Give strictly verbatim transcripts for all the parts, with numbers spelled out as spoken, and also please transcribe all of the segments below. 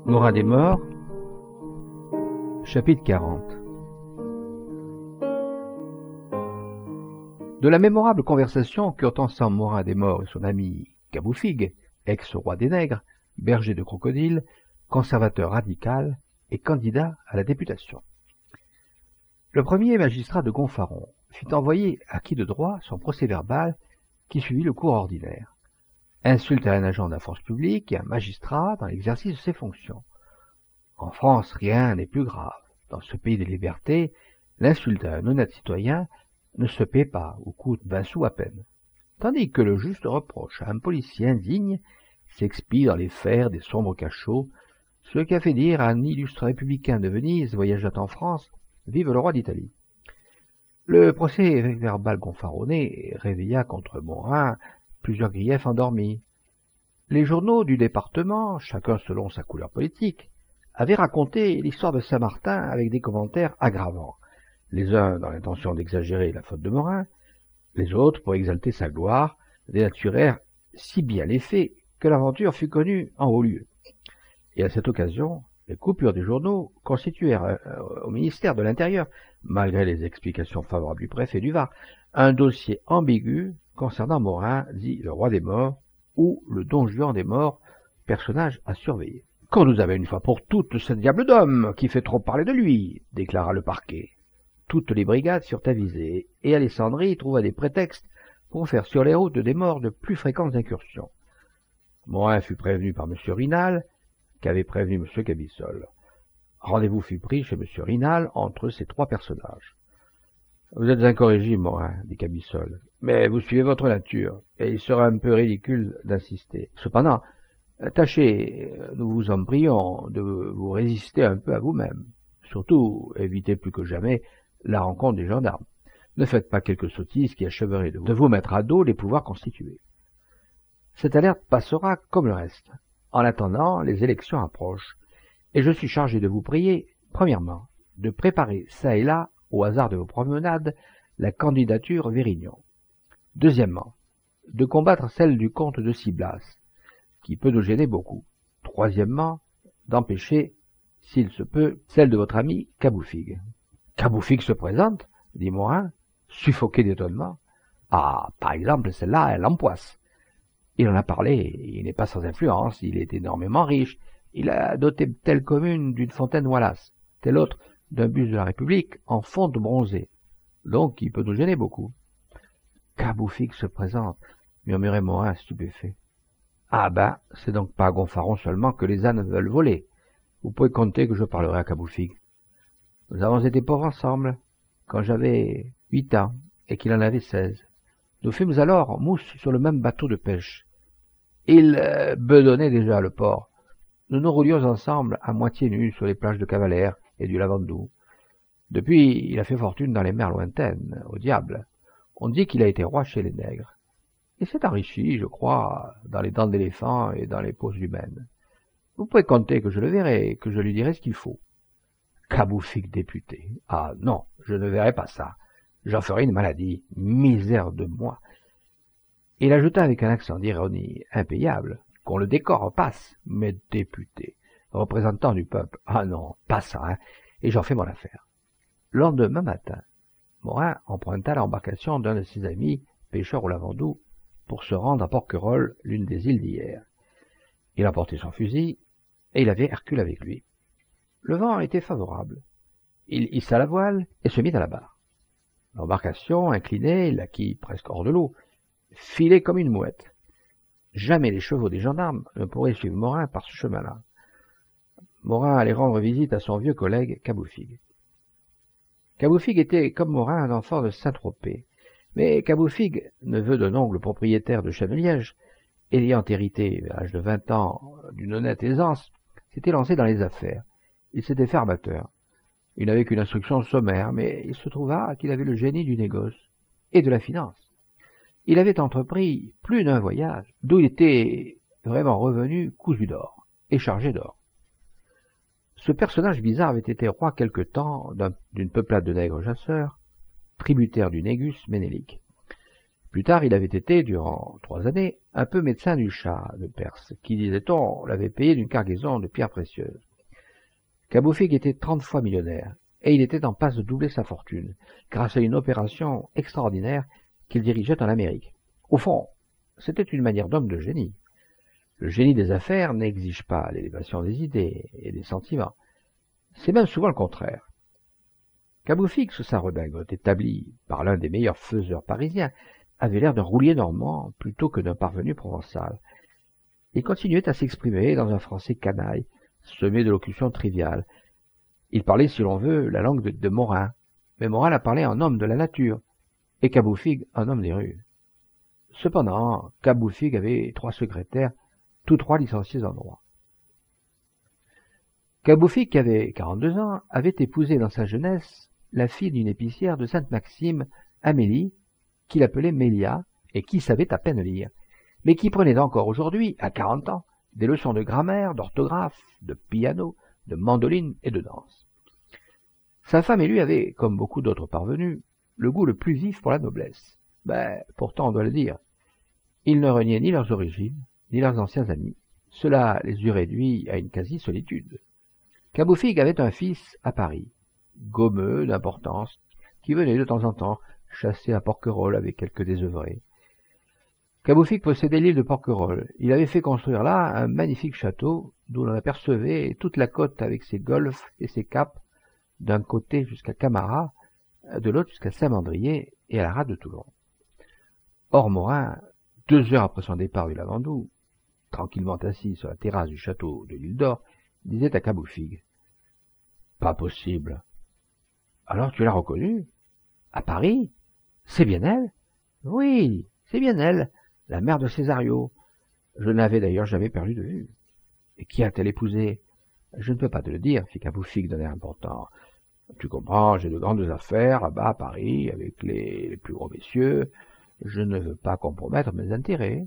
Morin des morts, chapitre quarante. De la mémorable conversation qu'eurent ensemble Morin des morts et son ami Caboufig, ex-roi des nègres, berger de crocodile, conservateur radical et candidat à la députation. Le premier magistrat de Gonfaron fit envoyer à qui de droit son procès-verbal qui suivit le cours ordinaire. Insulte à un agent de la force publique et un magistrat dans l'exercice de ses fonctions. En France, rien n'est plus grave. Dans ce pays des libertés, l'insulte à un honnête citoyen ne se paie pas ou coûte vingt sous à peine. Tandis que le juste reproche à un policier indigne s'expie dans les fers des sombres cachots, ce qui a fait dire à un illustre républicain de Venise voyageant en France « Vive le roi d'Italie ». Le procès-verbal gonfaronnais réveilla contre Morin plusieurs griefs endormis. Les journaux du département, chacun selon sa couleur politique, avaient raconté l'histoire de Saint-Martin avec des commentaires aggravants, les uns dans l'intention d'exagérer la faute de Morin, les autres pour exalter sa gloire, dénaturèrent si bien les faits que l'aventure fut connue en haut lieu. Et à cette occasion, les coupures des journaux constituèrent euh, au ministère de l'Intérieur, malgré les explications favorables du préfet du Var, un dossier ambigu concernant Morin, dit le roi des morts, ou le don Juan des morts, personnage à surveiller. « Qu'on nous avait une fois pour toutes ce diable d'homme qui fait trop parler de lui », déclara le parquet. Toutes les brigades furent avisées, et Alessandrie trouva des prétextes pour faire sur les routes des morts de plus fréquentes incursions. Morin fut prévenu par M. Rinal, qu'avait prévenu M. Cabissol. Rendez-vous fut pris chez M. Rinal entre ces trois personnages. « Vous êtes incorrigible, Morin, dit Cabissol, mais vous suivez votre nature, et il sera un peu ridicule d'insister. Cependant, tâchez, nous vous en prions, de vous résister un peu à vous-même. Surtout, évitez plus que jamais la rencontre des gendarmes. Ne faites pas quelque sottise qui achèverait de vous, de vous mettre à dos les pouvoirs constitués. Cette alerte passera comme le reste. En attendant, les élections approchent, et je suis chargé de vous prier, premièrement, de préparer çà et là, au hasard de vos promenades, la candidature Vérignon. Deuxièmement, de combattre celle du comte de Ciblas, qui peut nous gêner beaucoup. Troisièmement, d'empêcher, s'il se peut, celle de votre ami Caboufig. « Caboufig se présente ?» dit Morin, suffoqué d'étonnement. « Ah, par exemple, celle-là, elle l'empoisse. Il en a parlé, il n'est pas sans influence, il est énormément riche, il a doté telle commune d'une fontaine Wallace, telle autre d'un buste de la République en fonte bronzée, donc il peut nous gêner beaucoup. »« Caboufig se présente, » murmurait Morin stupéfait. « Ah ben, c'est donc pas à Gonfaron seulement que les ânes veulent voler. Vous pouvez compter que je parlerai à Caboufig. Nous avons été pauvres ensemble, quand j'avais huit ans et qu'il en avait seize. Nous fûmes alors mousse sur le même bateau de pêche. Il euh, bedonnait déjà le port. Nous nous roulions ensemble à moitié nus sur les plages de Cavalère et du Lavandou. Depuis, il a fait fortune dans les mers lointaines, au diable. On dit qu'il a été roi chez les nègres. Il s'est enrichi, je crois, dans les dents d'éléphant et dans les poses humaines. Vous pouvez compter que je le verrai, que je lui dirai ce qu'il faut. » Caboufig député. « Ah non, je ne verrai pas ça. J'en ferai une maladie. Misère de moi. » Il ajouta avec un accent d'ironie impayable qu'on le décore passe, mais député, représentant du peuple. Ah non, pas ça, hein, et j'en fais mon affaire. Le lendemain matin, Morin emprunta l'embarcation d'un de ses amis, pêcheur au Lavandou, pour se rendre à Porquerolles, l'une des îles d'hier. Il emportait son fusil, et il avait Hercule avec lui. Le vent était favorable. Il hissa la voile et se mit à la barre. L'embarcation, inclinée, la quille presque hors de l'eau, filait comme une mouette. Jamais les chevaux des gendarmes ne pourraient suivre Morin par ce chemin-là. Morin allait rendre visite à son vieux collègue Caboufig. Caboufig était, comme Morin, un enfant de Saint-Tropez, mais Caboufig, neveu d'un oncle propriétaire de Chêne-Liège, ayant hérité, à l'âge de vingt ans, d'une honnête aisance, s'était lancé dans les affaires. Il s'était fait armateur. Il n'avait qu'une instruction sommaire, mais il se trouva qu'il avait le génie du négoce et de la finance. Il avait entrepris plus d'un voyage, d'où il était vraiment revenu cousu d'or et chargé d'or. Ce personnage bizarre avait été roi quelque temps d'une peuplade de nègres chasseurs, tributaire du Négus Ménélique. Plus tard, il avait été, durant trois années, un peu médecin du Shah de Perse, qui, disait-on, l'avait payé d'une cargaison de pierres précieuses. Kaboufig était trente fois millionnaire, et il était en passe de doubler sa fortune, grâce à une opération extraordinaire qu'il dirigeait en Amérique. Au fond, c'était une manière d'homme de génie. Le génie des affaires n'exige pas l'élévation des idées et des sentiments. C'est même souvent le contraire. Kaboufig, sous sa redingote établie par l'un des meilleurs faiseurs parisiens, avait l'air d'un roulier normand plutôt que d'un parvenu provençal. Il continuait à s'exprimer dans un français canaille, semé de locutions triviales. Il parlait, si l'on veut, la langue de, de Morin, mais Morin la parlait en homme de la nature, et Kaboufig en homme des rues. Cependant, Kaboufig avait trois secrétaires, tous trois licenciés en droit. Kaboufig, qui avait quarante-deux ans, avait épousé dans sa jeunesse la fille d'une épicière de Sainte-Maxime, Amélie, qu'il appelait Mélia, et qui savait à peine lire, mais qui prenait encore aujourd'hui, à quarante ans, des leçons de grammaire, d'orthographe, de piano, de mandoline et de danse. Sa femme et lui avaient, comme beaucoup d'autres parvenus, le goût le plus vif pour la noblesse. Ben, pourtant, on doit le dire, ils ne reniaient ni leurs origines, ni leurs anciens amis. Cela les eût réduits à une quasi-solitude. Kaboufig avait un fils à Paris, gommeux d'importance, qui venait de temps en temps chasser à Porquerolles avec quelques désœuvrés. Kaboufig possédait l'île de Porquerolles. Il avait fait construire là un magnifique château d'où l'on apercevait toute la côte avec ses golfs et ses caps, d'un côté jusqu'à Camara, de l'autre jusqu'à Saint-Mandrier et à la rade de Toulon. Or Morin, deux heures après son départ du Lavandou, tranquillement assis sur la terrasse du château de l'île d'Or, disait à Kaboufig: « Pas possible. Alors tu l'as reconnue? À Paris? C'est bien elle? Oui, c'est bien elle, la mère de Césario. Je n'avais d'ailleurs jamais perdu de vue. Et qui a-t-elle épousé? Je ne peux pas te le dire, fit Kaboufig d'un air important. Tu comprends, j'ai de grandes affaires là-bas à Paris, avec les, les plus gros messieurs. Je ne veux pas compromettre mes intérêts.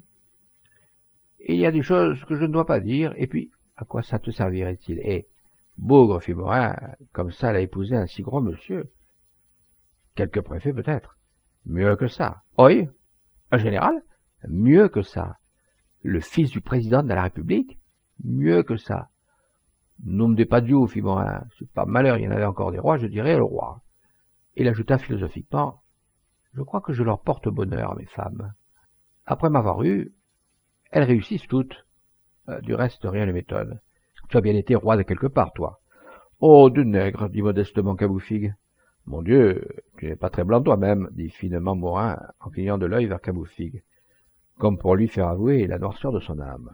Il y a des choses que je ne dois pas dire, et puis, à quoi ça te servirait-il? Eh, bougre, fit Morin, comme ça elle a épousé un si gros monsieur. Quelque préfet peut-être. Mieux que ça. Oui, un général? Mieux que ça. Le fils du président de la République? Mieux que ça. Nom de pas Dieu, fit Morin. C'est pas malheur, il y en avait encore des rois, je dirais le roi. Il ajouta philosophiquement: je crois que je leur porte bonheur, mes femmes. Après m'avoir eu, elles réussissent toutes. Euh, du reste, rien ne m'étonne. Tu as bien été roi de quelque part, toi. Oh, de nègre, dit modestement Kaboufig. Mon Dieu, tu n'es pas très blanc toi-même, dit finement Morin en clignant de l'œil vers Kaboufig, comme pour lui faire avouer la noirceur de son âme.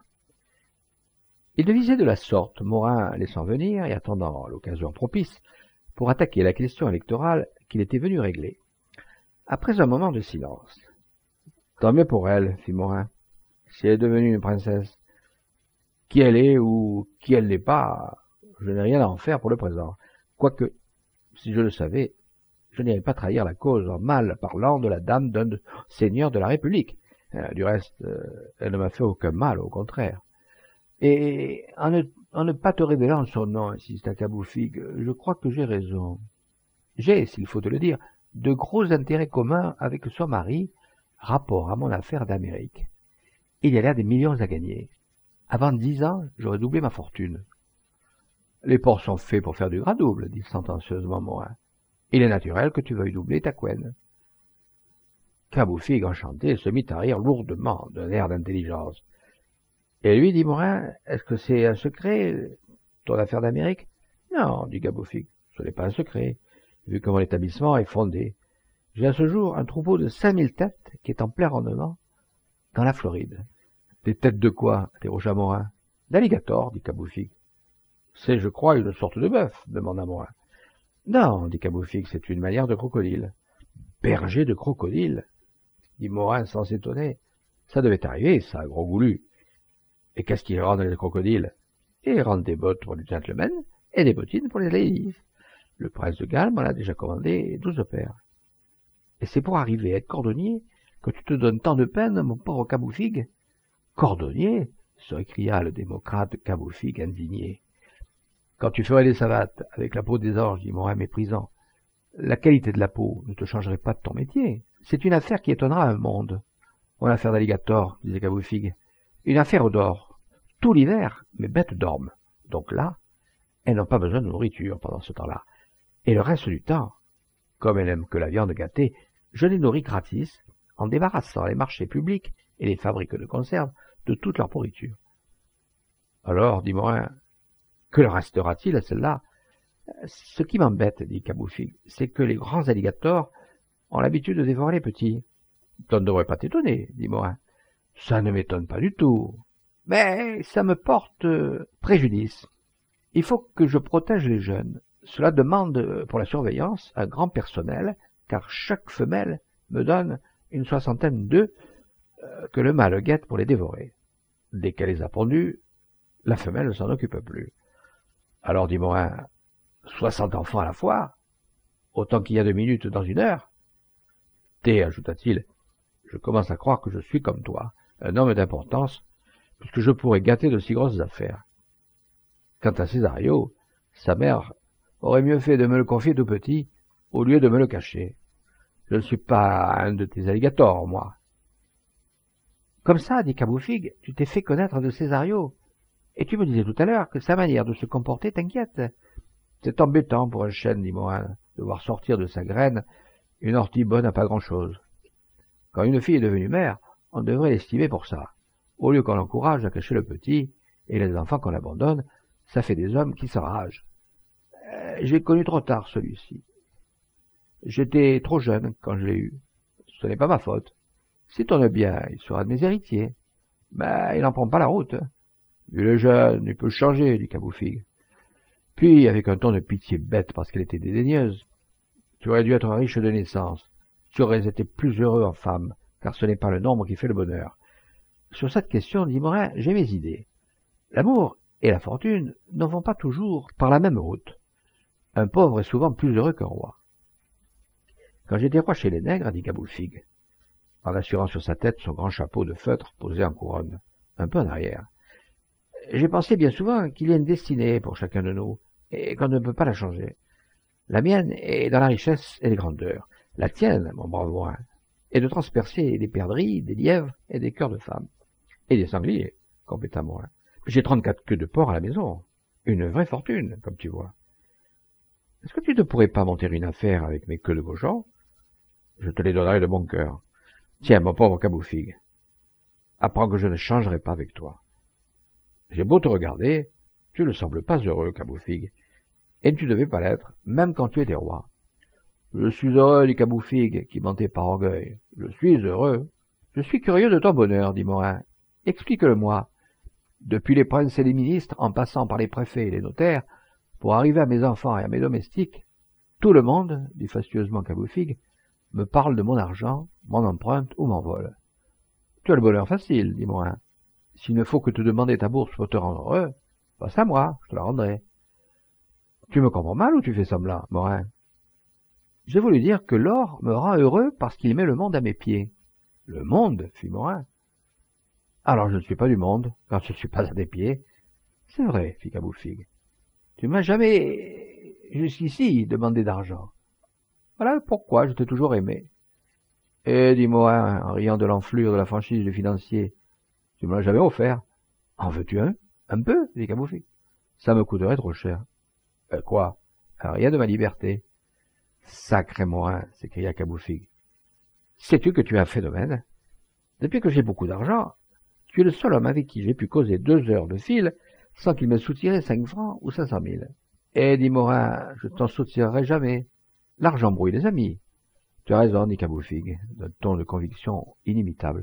Il devisait de la sorte, Morin laissant venir et attendant l'occasion propice pour attaquer la question électorale qu'il était venu régler. Après un moment de silence: « Tant mieux pour elle, fit Morin, si elle est devenue une princesse. Qui elle est ou qui elle n'est pas, je n'ai rien à en faire pour le présent. Quoique, si je le savais, je n'irais pas trahir la cause en mal parlant de la dame d'un seigneur de la République. Euh, du reste, euh, elle ne m'a fait aucun mal, au contraire. Et en ne, en ne pas te révélant son nom, insista Kaboufig, je crois que j'ai raison. J'ai, s'il faut te le dire, de gros intérêts communs avec son mari, rapport à mon affaire d'Amérique. Il y a là des millions à gagner. Avant dix ans, j'aurais doublé ma fortune. Les porcs sont faits pour faire du gras double, dit sentencieusement Morin. Il est naturel que tu veuilles doubler ta couenne. Kaboufig, enchanté, se mit à rire lourdement, d'un air d'intelligence. Et lui, dit Morin, est-ce que c'est un secret, ton affaire d'Amérique? Non, dit Kaboufig, ce n'est pas un secret, vu que mon établissement est fondé. J'ai à ce jour un troupeau de cinq mille têtes qui est en plein rendement dans la Floride. Des têtes de quoi? Interrogea Morin. D'alligator, dit Kaboufig. C'est, je crois, une sorte de bœuf, demanda Morin. Non, dit Kaboufig, c'est une manière de crocodile. Berger de crocodile, dit Morin sans s'étonner. Ça devait arriver, ça, gros goulu. Et qu'est-ce qu'ils rendent les crocodiles? Ils rendent des bottes pour les gentlemen et des bottines pour les ladies. Le prince de Galles m'en a déjà commandé douze paires. Et c'est pour arriver à être cordonnier que tu te donnes tant de peine, mon pauvre Kaboufig? Cordonnier? Se récria le démocrate Kaboufig indigné. Quand tu ferais des savates avec la peau des orges, dit Morin méprisant, la qualité de la peau ne te changerait pas de ton métier. C'est une affaire qui étonnera un monde. Mon affaire d'alligator, disait Caboufig. Une affaire d'or. Tout l'hiver, mes bêtes dorment. Donc là, elles n'ont pas besoin de nourriture pendant ce temps-là. Et le reste du temps, comme elles n'aiment que la viande gâtée, je les nourris gratis en débarrassant les marchés publics et les fabriques de conserve de toute leur pourriture. Alors, dit Morin, que leur restera-t-il à celle-là? Ce qui m'embête, dit Caboufig, c'est que les grands alligators ont l'habitude de dévorer les petits. Ça ne devrait pas t'étonner, dit Morin. Ça ne m'étonne pas du tout. Mais ça me porte préjudice. Il faut que je protège les jeunes. Cela demande pour la surveillance un grand personnel, car chaque femelle me donne une soixantaine d'œufs euh, que le mâle guette pour les dévorer. Dès qu'elle les a pondus, la femelle ne s'en occupe plus. Alors, dit Morin, soixante enfants à la fois, autant qu'il y a de minutes dans une heure. Té, ajouta-t-il, je commence à croire que je suis comme toi, un homme d'importance, puisque je pourrais gâter de si grosses affaires. Quant à Césario, sa mère aurait mieux fait de me le confier tout petit, au lieu de me le cacher. Je ne suis pas un de tes alligators, moi. Comme ça, dit Caboufig, tu t'es fait connaître de Césario, et tu me disais tout à l'heure que sa manière de se comporter t'inquiète. C'est embêtant pour un chêne, dit Morin, de voir sortir de sa graine une ortie bonne à pas grand-chose. Quand une fille est devenue mère, on devrait l'estimer pour ça. Au lieu qu'on l'encourage à cacher le petit, et les enfants qu'on abandonne, ça fait des hommes qui s'enragent. Euh, j'ai connu trop tard celui-ci. J'étais trop jeune quand je l'ai eu. Ce n'est pas ma faute. S'il tourne bien, il sera de mes héritiers. Mais il n'en prend pas la route. Vu le jeune, il peut changer, dit Caboufig. Puis, avec un ton de pitié bête parce qu'elle était dédaigneuse, tu aurais dû être riche de naissance. Tu aurais été plus heureux en femme, car ce n'est pas le nombre qui fait le bonheur. Sur cette question, dit Morin, j'ai mes idées. L'amour et la fortune ne vont pas toujours par la même route. Un pauvre est souvent plus heureux qu'un roi. Quand j'étais roi chez les nègres, dit Caboufig, en assurant sur sa tête son grand chapeau de feutre posé en couronne, un peu en arrière, j'ai pensé bien souvent qu'il y a une destinée pour chacun de nous, et qu'on ne peut pas la changer. La mienne est dans la richesse et les grandeurs. La tienne, mon brave Morin, est de transpercer des perdrix, des lièvres et des cœurs de femmes. Et des sangliers, compléta Morin. J'ai trente-quatre queues de porc à la maison. Une vraie fortune, comme tu vois. Est-ce que tu ne pourrais pas monter une affaire avec mes queues de cochon? Je te les donnerai de bon cœur. Tiens, mon pauvre Caboufig, apprends que je ne changerai pas avec toi. J'ai beau te regarder, tu ne sembles pas heureux, Caboufig, et tu ne devais pas l'être, même quand tu étais roi. Je suis heureux, dit Caboufig, qui mentait par orgueil. Je suis heureux. Je suis curieux de ton bonheur, dit Morin. Explique-le-moi. Depuis les princes et les ministres, en passant par les préfets et les notaires, pour arriver à mes enfants et à mes domestiques, tout le monde, dit fastueusement Caboufig, me parle de mon argent, mon empreinte ou mon vol. Tu as le bonheur facile, dit Morin. S'il ne faut que te demander ta bourse pour te rendre heureux, passe à moi, je te la rendrai. Tu me comprends mal ou tu fais semblant, Morin? J'ai voulu dire que l'or me rend heureux parce qu'il met le monde à mes pieds. Le monde, fit Morin. Alors je ne suis pas du monde, car je ne suis pas à tes pieds. C'est vrai, fit Caboufig. Tu m'as jamais, jusqu'ici, demandé d'argent. Voilà pourquoi je t'ai toujours aimé. Eh, dit Morin, en riant de l'enflure de la franchise du financier, tu me l'as jamais offert. En veux-tu un? Un peu, dit Caboufig. Ça me coûterait trop cher. Euh, quoi? Rien de ma liberté. Sacré Morin, s'écria Caboufig. Sais-tu que tu es un phénomène? Depuis que j'ai beaucoup d'argent, tu es le seul homme avec qui j'ai pu causer deux heures de fil sans qu'il m'ait soutiré cinq francs ou cinq cent mille. Eh, dit Morin, je t'en soutirerai jamais. L'argent brouille les amis. Tu as raison, dit Caboufig, d'un ton de conviction inimitable.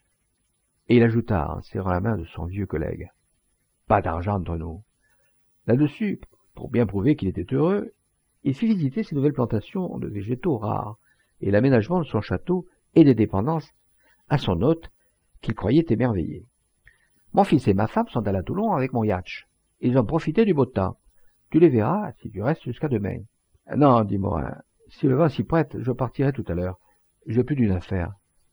Et il ajouta, en serrant la main de son vieux collègue, pas d'argent entre nous. Là-dessus, pour bien prouver qu'il était heureux, il fit visiter ses nouvelles plantations de végétaux rares et l'aménagement de son château et des dépendances à son hôte qu'il croyait émerveillé. Mon fils et ma femme sont allés à Toulon avec mon yatch. Ils ont profité du beau temps. Tu les verras si tu restes jusqu'à demain. Non, dit Morin, si le vent s'y prête, je partirai tout à l'heure. J'ai plus d'une affaire.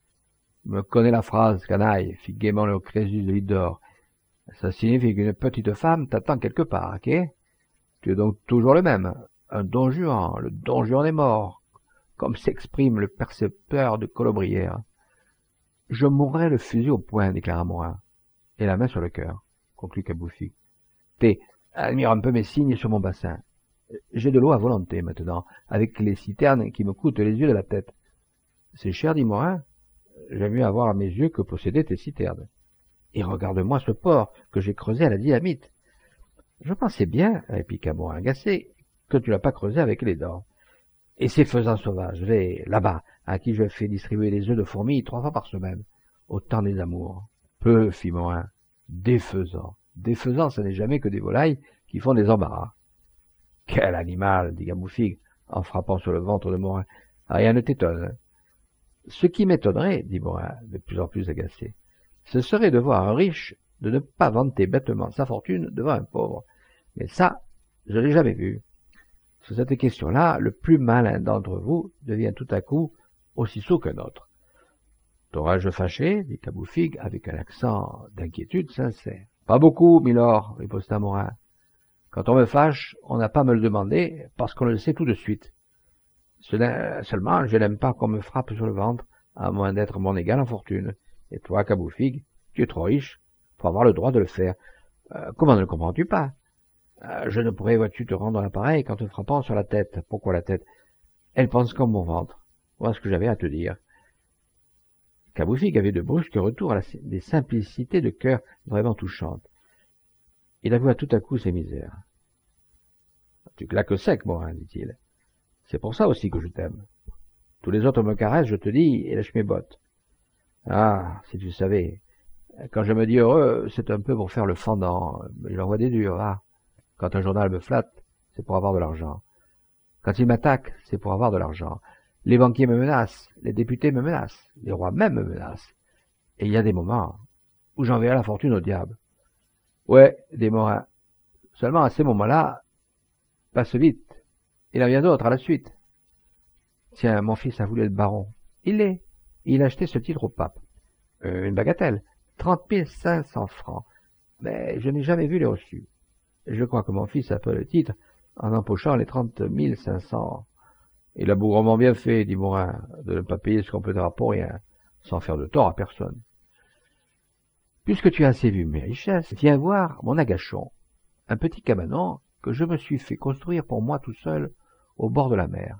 Me connais la phrase, canaille, fit gaiement le Crésus de Lidor. Ça signifie qu'une petite femme t'attend quelque part, ok? Tu es donc toujours le même, un don Juan, le don Juan est mort, comme s'exprime le percepteur de Colobrières. Je mourrai le fusil au poing, déclara Morin. Et la main sur le cœur, conclut Cabouffigue. T, admire un peu mes signes sur mon bassin. J'ai de l'eau à volonté maintenant, avec les citernes qui me coûtent les yeux de la tête. C'est cher, dit Morin. J'aime mieux avoir à mes yeux que posséder tes citernes. Et regarde-moi ce port que j'ai creusé à la dynamite. Je pensais bien, répliqua Morin agacé, que tu l'as pas creusé avec les dents. Et ces faisans sauvages, vais là-bas, à qui je fais distribuer les œufs de fourmis trois fois par semaine, au temps des amours. Peu, fit Morin. Des faisans. Des faisans, ce n'est jamais que des volailles qui font des embarras. Quel animal, dit Cabouffigue, en frappant sur le ventre de Morin. Rien ne t'étonne. Ce qui m'étonnerait, dit Morin, de plus en plus agacé, ce serait de voir un riche de ne pas vanter bêtement sa fortune devant un pauvre. Mais ça, je l'ai jamais vu. Sur cette question-là, le plus malin d'entre vous devient tout à coup aussi sot qu'un autre. T'aurais-je fâché, dit Cabouffigue avec un accent d'inquiétude sincère. Pas beaucoup, milord, riposta Morin. Quand on me fâche, on n'a pas à me le demander, parce qu'on le sait tout de suite. Seulement, je n'aime pas qu'on me frappe sur le ventre, à moins d'être mon égal en fortune. Et toi, Cabouffigue, tu es trop riche pour avoir le droit de le faire. Euh, comment ne le comprends-tu pas? euh, Je ne pourrais, vois-tu, te rendre l'appareil qu'en te frappant sur la tête. Pourquoi la tête? Elle pense comme mon ventre. Voilà ce que j'avais à te dire. Cabouffigue avait de brusques retours à la, des simplicités de cœur vraiment touchantes. Il avoua tout à coup ses misères. « Tu claques sec, Morin, dit-il. C'est pour ça aussi que je t'aime. Tous les autres me caressent, je te dis, et lèche mes bottes. Ah, si tu savais. Quand je me dis heureux, c'est un peu pour faire le fendant. Mais j'envoie des durs, ah. Quand un journal me flatte, c'est pour avoir de l'argent. Quand il m'attaque, c'est pour avoir de l'argent. Les banquiers me menacent, les députés me menacent, les rois même me menacent. Et il y a des moments où j'enverrai la fortune au diable. Ouais, dit Morin. Seulement à ces moments-là, passe vite. Il en vient d'autres à la suite. Tiens, mon fils a voulu être baron. Il l'est. Il a acheté ce titre au pape. Euh, une bagatelle. Trente mille cinq cents francs. Mais je n'ai jamais vu les reçus. Je crois que mon fils a peu le titre en empochant les trente mille cinq cents. Il a bougrement bien fait, dit Morin, de ne pas payer ce qu'on peut avoir pour rien, sans faire de tort à personne. Puisque tu as assez vu mes richesses, viens voir mon agachon, un petit cabanon que je me suis fait construire pour moi tout seul au bord de la mer.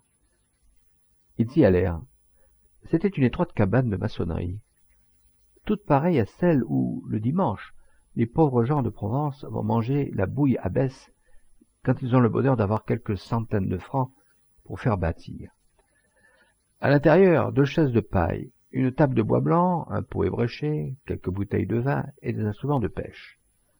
Ils y allèrent. C'était une étroite cabane de maçonnerie, toute pareille à celle où, le dimanche, les pauvres gens de Provence vont manger la bouille à Besse quand ils ont le bonheur d'avoir quelques centaines de francs pour faire bâtir. À l'intérieur, deux chaises de paille, une table de bois blanc, un pot ébréché, quelques bouteilles de vin et des instruments de pêche.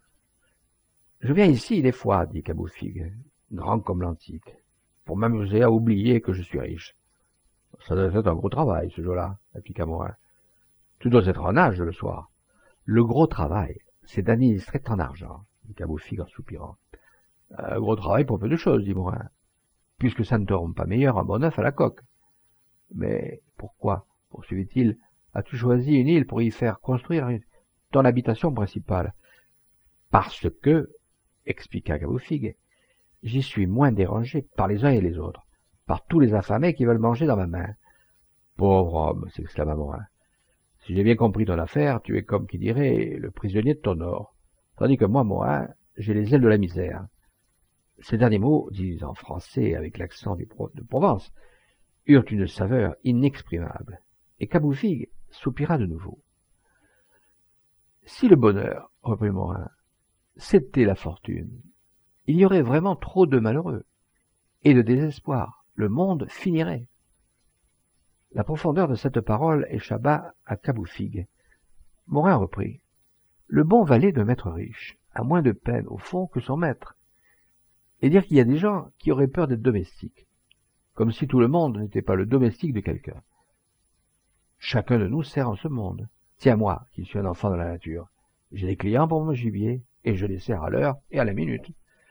« Je viens ici des fois, dit Cabouffigue, grand comme l'antique, pour m'amuser à oublier que je suis riche. Ça doit être un gros travail, ce jour-là, répliqua Morin. Tu dois être en âge le soir. Le gros travail, c'est d'administrer ton argent, dit Cabouffigue en soupirant. Un gros travail pour peu de choses, dit Morin, puisque ça ne te rend pas meilleur un bon œuf à la coque. Mais pourquoi, poursuivit-il, as-tu choisi une île pour y faire construire ton habitation principale? Parce que, expliqua Cabouffigue, j'y suis moins dérangé par les uns et les autres, par tous les affamés qui veulent manger dans ma main. Pauvre homme, s'exclama Morin. Si j'ai bien compris ton affaire, tu es comme qui dirait le prisonnier de ton or, tandis que moi, Morin, j'ai les ailes de la misère. Ces derniers mots, dits en français avec l'accent de Provence, eurent une saveur inexprimable, et Cabouffigue soupira de nouveau. Si le bonheur, reprit Morin, c'était la fortune, il y aurait vraiment trop de malheureux, et de désespoir, le monde finirait. La profondeur de cette parole échappa à Cabouffigue. Morin reprit. Le bon valet de maître riche a moins de peine au fond que son maître. Et dire qu'il y a des gens qui auraient peur d'être domestiques, comme si tout le monde n'était pas le domestique de quelqu'un. Chacun de nous sert en ce monde. Tiens, moi, qui suis un enfant de la nature, j'ai des clients pour mon gibier, et je les sers à l'heure et à la minute.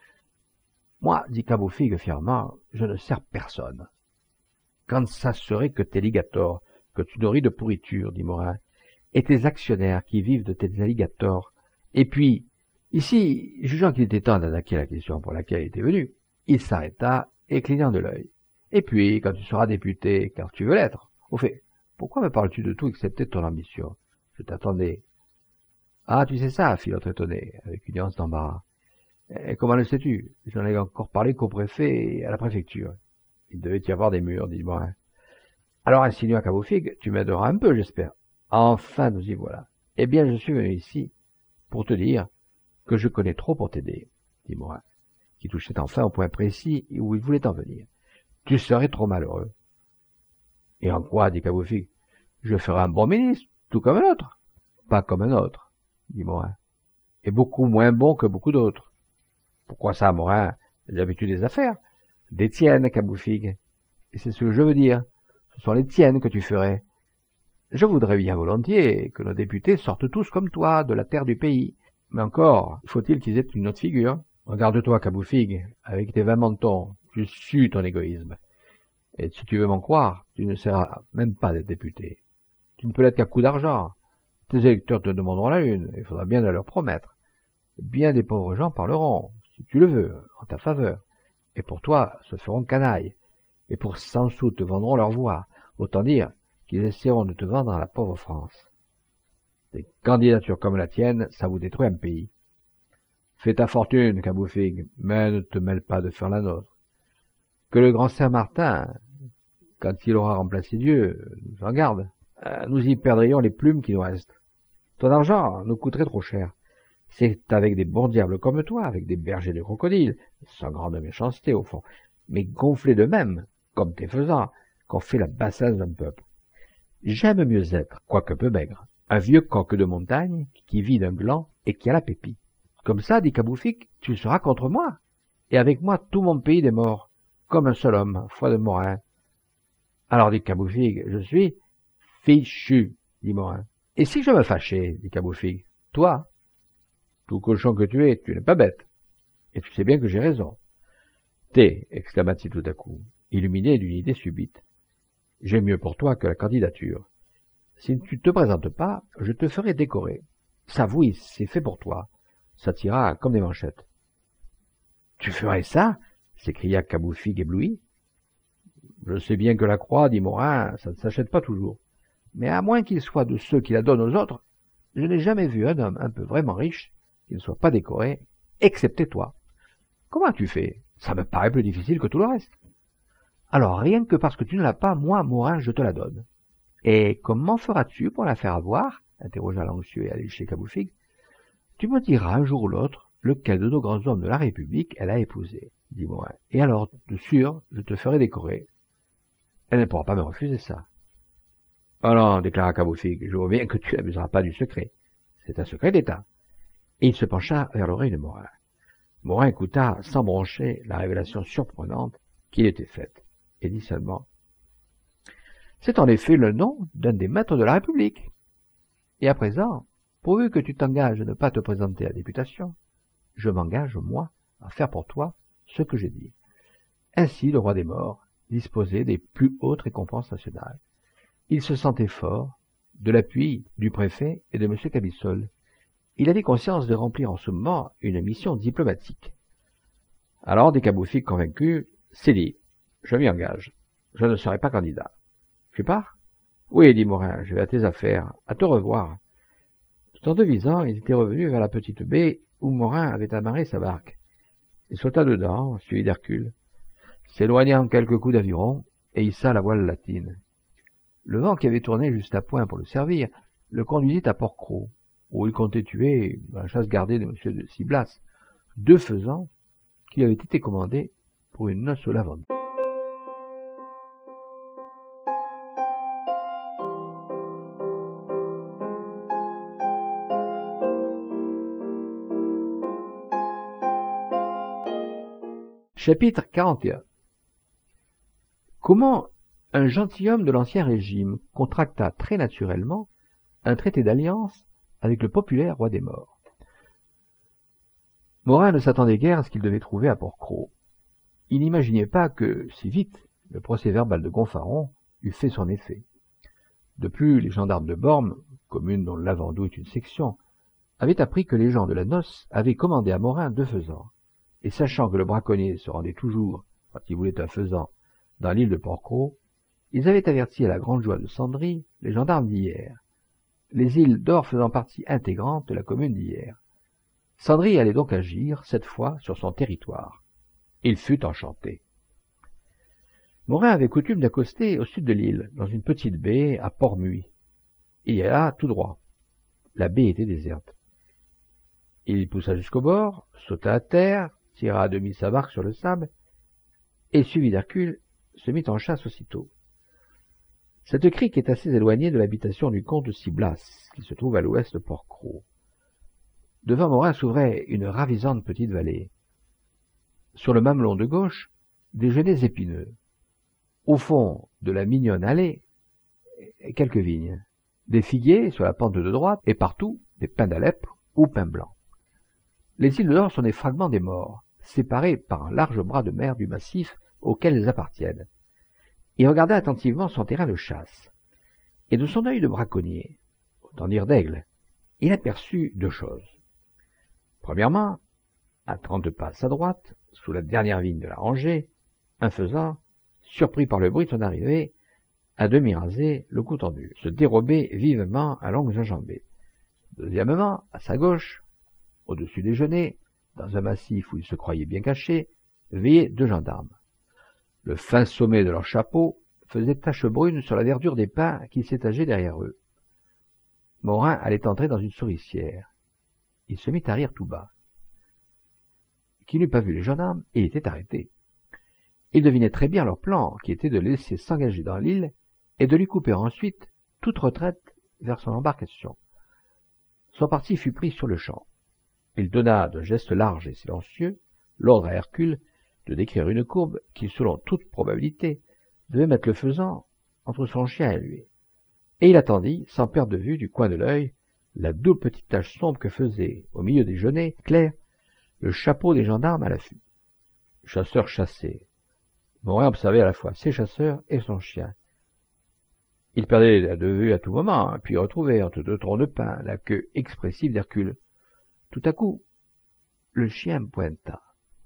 Moi, dit Cabouffigue fièrement, je ne sers personne. Quand ça serait que tes ligators, que tu nourris de pourriture, dit Morin, et tes actionnaires qui vivent de tes alligators. Et puis, ici, jugeant qu'il était temps d'attaquer la question pour laquelle il était venu, il s'arrêta et clignant de l'œil. Et puis, quand tu seras député, car tu veux l'être, au fait, pourquoi me parles-tu de tout excepté de ton ambition? Je t'attendais. Ah, tu sais ça, fit l'autre étonné, avec une nuance d'embarras. Et comment le sais-tu? J'en ai encore parlé qu'au préfet et à la préfecture. Il devait y avoir des murs, dit Morin. Alors, insinua Caboufig, tu m'aideras un peu, j'espère. Enfin, nous y voilà. Eh bien, je suis venu ici pour te dire que je connais trop pour t'aider, dit Morin, qui touchait enfin au point précis où il voulait en venir. Tu serais trop malheureux. Et en quoi, dit Caboufig? Je ferai un bon ministre, tout comme un autre. Pas comme un autre, dit Morin. Et beaucoup moins bon que beaucoup d'autres. Pourquoi ça, Morin? D'habitude des affaires. Des tiennes, Caboufig. Et c'est ce que je veux dire. Ce sont les tiennes que tu ferais. Je voudrais bien volontiers que nos députés sortent tous comme toi, de la terre du pays. Mais encore, faut-il qu'ils aient une autre figure. Regarde-toi, Caboufig, avec tes vingt mentons. Je sue ton égoïsme. Et si tu veux m'en croire, tu ne seras même pas d'être député. Tu ne peux l'être qu'à coup d'argent. Tes électeurs te demanderont la lune, il faudra bien la leur promettre. Bien des pauvres gens parleront, si tu le veux, en ta faveur. Et pour toi, se feront canailles. Et pour cent sous te vendront leur voix. Autant dire qu'ils essaieront de te vendre à la pauvre France. Des candidatures comme la tienne, ça vous détruit un pays. Fais ta fortune, Caboufig, mais ne te mêle pas de faire la nôtre. Que le grand Saint-Martin, quand il aura remplacé Dieu, nous en garde. Euh, nous y perdrions les plumes qui nous restent. Ton argent nous coûterait trop cher. C'est avec des bons diables comme toi, avec des bergers de crocodiles, sans grande méchanceté au fond, mais gonflés d'eux-mêmes, comme tes faisans, qu'on fait la bassesse d'un peuple. J'aime mieux être, quoique peu maigre, un vieux coq de montagne qui vit d'un gland et qui a la pépie. Comme ça, dit Caboufig, tu seras contre moi, et avec moi tout mon pays des morts, comme un seul homme, foi de Morin. Alors, dit Caboufig, je suis fichu, dit Morin. Et si je me fâchais, dit Caboufig, toi, tout cochon que tu es, tu n'es pas bête, et tu sais bien que j'ai raison. T'es, exclama-t-il tout à coup, illuminé d'une idée subite. J'ai mieux pour toi que la candidature. Si tu ne te présentes pas, je te ferai décorer. Ça, oui, c'est fait pour toi. Ça t'ira comme des manchettes. Tu ferais ça? S'écria Caboufig ébloui. Je sais bien que la croix, dit Morin, ça ne s'achète pas toujours. Mais à moins qu'il soit de ceux qui la donnent aux autres, je n'ai jamais vu un homme un peu vraiment riche qui ne soit pas décoré, excepté toi. Comment tu fais? Ça me paraît plus difficile que tout le reste. Alors, rien que parce que tu ne l'as pas, moi, Morin, je te la donne. Et comment feras-tu pour la faire avoir? Interrogea l'anxieux et alléché Caboufig. Tu me diras un jour ou l'autre lequel de nos grands hommes de la République elle a épousé, dit Morin. Et alors, de sûr, je te ferai décorer. Elle ne pourra pas me refuser ça. Oh non, déclara Caboufig, je vois bien que tu n'abuseras pas du secret. C'est un secret d'État. Et il se pencha vers l'oreille de Morin. Morin écouta, sans broncher, la révélation surprenante qui était faite, et dit seulement « C'est en effet le nom d'un des maîtres de la République. Et à présent, pourvu que tu t'engages à ne pas te présenter à la députation, je m'engage, moi, à faire pour toi ce que j'ai dit. » Ainsi, le roi des morts disposait des plus hautes récompenses nationales. Il se sentait fort, de l'appui du préfet et de M. Cabissol. Il avait conscience de remplir en ce moment une mission diplomatique. Alors, dit Caboufig convaincu, c'est dit, je m'y engage. Je ne serai pas candidat. Tu pars? Oui, dit Morin, je vais à tes affaires. À te revoir. Tout en devisant, il était revenu vers la petite baie où Morin avait amarré sa barque. Il sauta dedans, suivi d'Hercule, s'éloigna en quelques coups d'aviron et hissa la voile latine. Le vent qui avait tourné juste à point pour le servir le conduisit à Port-Cros, où il comptait tuer, dans la chasse gardée de M. de Ciblas, deux faisans qui avaient été commandés pour une noce au lavande. Chapitre quarante et un. Comment un gentilhomme de l'Ancien Régime contracta très naturellement un traité d'alliance avec le populaire roi des morts. Morin ne s'attendait guère à ce qu'il devait trouver à Port-Cros. Il n'imaginait pas que, si vite, le procès-verbal de Gonfaron eût fait son effet. De plus, les gendarmes de Bormes, commune dont Lavandou est une section, avaient appris que les gens de la noce avaient commandé à Morin deux faisans, et sachant que le braconnier se rendait toujours, quand il voulait un faisan, dans l'île de Port-Cros, ils avaient averti à la grande joie de Sandry les gendarmes d'hier. les îles d'Or faisant partie intégrante de la commune d'hier. Sandry allait donc agir, cette fois, sur son territoire. Il fut enchanté. Morin avait coutume d'accoster au sud de l'île, dans une petite baie à Port-Muy. Il y alla tout droit. La baie était déserte. Il poussa jusqu'au bord, sauta à terre, tira à demi sa barque sur le sable, et, suivi d'Hercule, se mit en chasse aussitôt. Cette crique est assez éloignée de l'habitation du comte de Ciblas, qui se trouve à l'ouest de Port-Cros. Devant Morin s'ouvrait une ravissante petite vallée. Sur le mamelon de gauche, des genêts épineux. Au fond de la mignonne allée, quelques vignes. Des figuiers sur la pente de droite, et partout des pins d'Alep ou pins blancs. Les îles d'Or sont des fragments des morts, séparés par un large bras de mer du massif auquel elles appartiennent. Il regardait attentivement son terrain de chasse, et de son œil de braconnier, autant dire d'aigle, il aperçut deux choses. Premièrement, à trente pas à sa droite, sous la dernière vigne de la rangée, un faisan, surpris par le bruit de son arrivée, à demi rasé, le cou tendu, se dérobait vivement à longues enjambées. Deuxièmement, à sa gauche, au-dessus des genêts, dans un massif où il se croyait bien caché, veillaient deux gendarmes. Le fin sommet de leur chapeau faisait tache brune sur la verdure des pins qui s'étageaient derrière eux. Morin allait entrer dans une souricière. Il se mit à rire tout bas. Qui n'eût pas vu les gendarmes, et était arrêté. Il devinait très bien leur plan, qui était de le laisser s'engager dans l'île et de lui couper ensuite toute retraite vers son embarcation. Son parti fut pris sur le champ. Il donna d'un geste large et silencieux l'ordre à Hercule de décrire une courbe qui, selon toute probabilité, devait mettre le faisan entre son chien et lui. Et il attendit, sans perdre de vue du coin de l'œil, la double petite tache sombre que faisait, au milieu des genêts clairs, le chapeau des gendarmes à l'affût. Chasseurs chassaient. Morin observait à la fois ses chasseurs et son chien. Il perdait de vue à tout moment, puis retrouvait entre deux troncs de pin la queue expressive d'Hercule. Tout à coup, le chien pointa.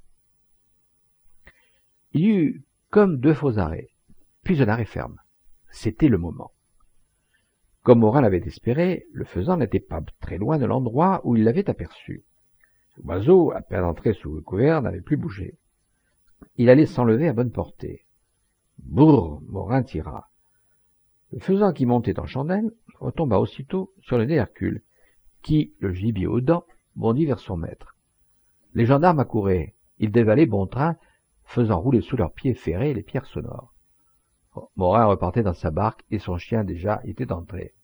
Il y eut comme deux faux arrêts, puis un arrêt ferme. C'était le moment. Comme Morin l'avait espéré, le faisan n'était pas très loin de l'endroit où il l'avait aperçu. L'oiseau, à peine entré sous le couvert, n'avait plus bougé. Il allait s'enlever à bonne portée. Bourr, Morin tira. Le faisan qui montait en chandelle retomba aussitôt sur le nez d'Hercule, qui, le gibier aux dents, bondit vers son maître. Les gendarmes accouraient. Ils dévalaient bon train, faisant rouler sous leurs pieds ferrés les pierres sonores. Morin repartait dans sa barque et son chien déjà était entré.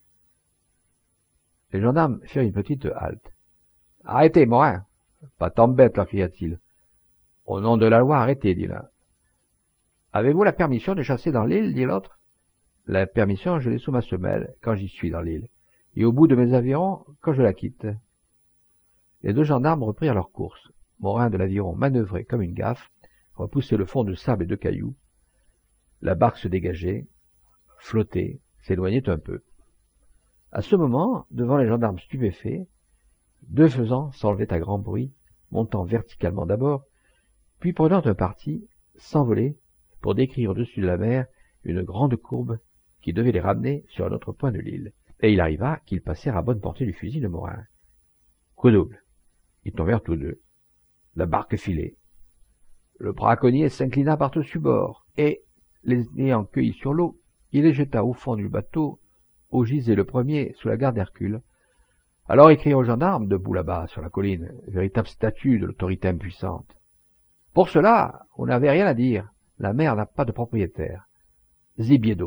Les gendarmes firent une petite halte. « Arrêtez, Morin !»« Pas tant bête, leur cria-t-il. »« Au nom de la loi, arrêtez, dit l'un. »« Avez-vous la permission de chasser dans l'île, dit l'autre. »« La permission, je l'ai sous ma semelle, quand j'y suis dans l'île, et au bout de mes avirons, quand je la quitte. » Les deux gendarmes reprirent leur course. Morin de l'Aviron manœuvrait comme une gaffe, repoussait le fond de sable et de cailloux. La barque se dégageait, flottait, s'éloignait un peu. À ce moment, devant les gendarmes stupéfaits, deux faisans s'enlevaient à grand bruit, montant verticalement d'abord, puis prenant un parti, s'envolaient pour décrire au-dessus de la mer une grande courbe qui devait les ramener sur un autre point de l'île. Et il arriva qu'ils passèrent à bonne portée du fusil de Morin. Coup double. Ils tombèrent tous deux. La barque filait. Le braconnier s'inclina par-dessus bord, et, les ayant cueillis sur l'eau, il les jeta au fond du bateau, où gisait le premier sous la garde d'Hercule. Alors il cria aux gendarmes, debout là-bas, sur la colline, véritable statue de l'autorité impuissante. « Pour cela, on n'avait rien à dire. La mer n'a pas de propriétaire. Zibiedo. »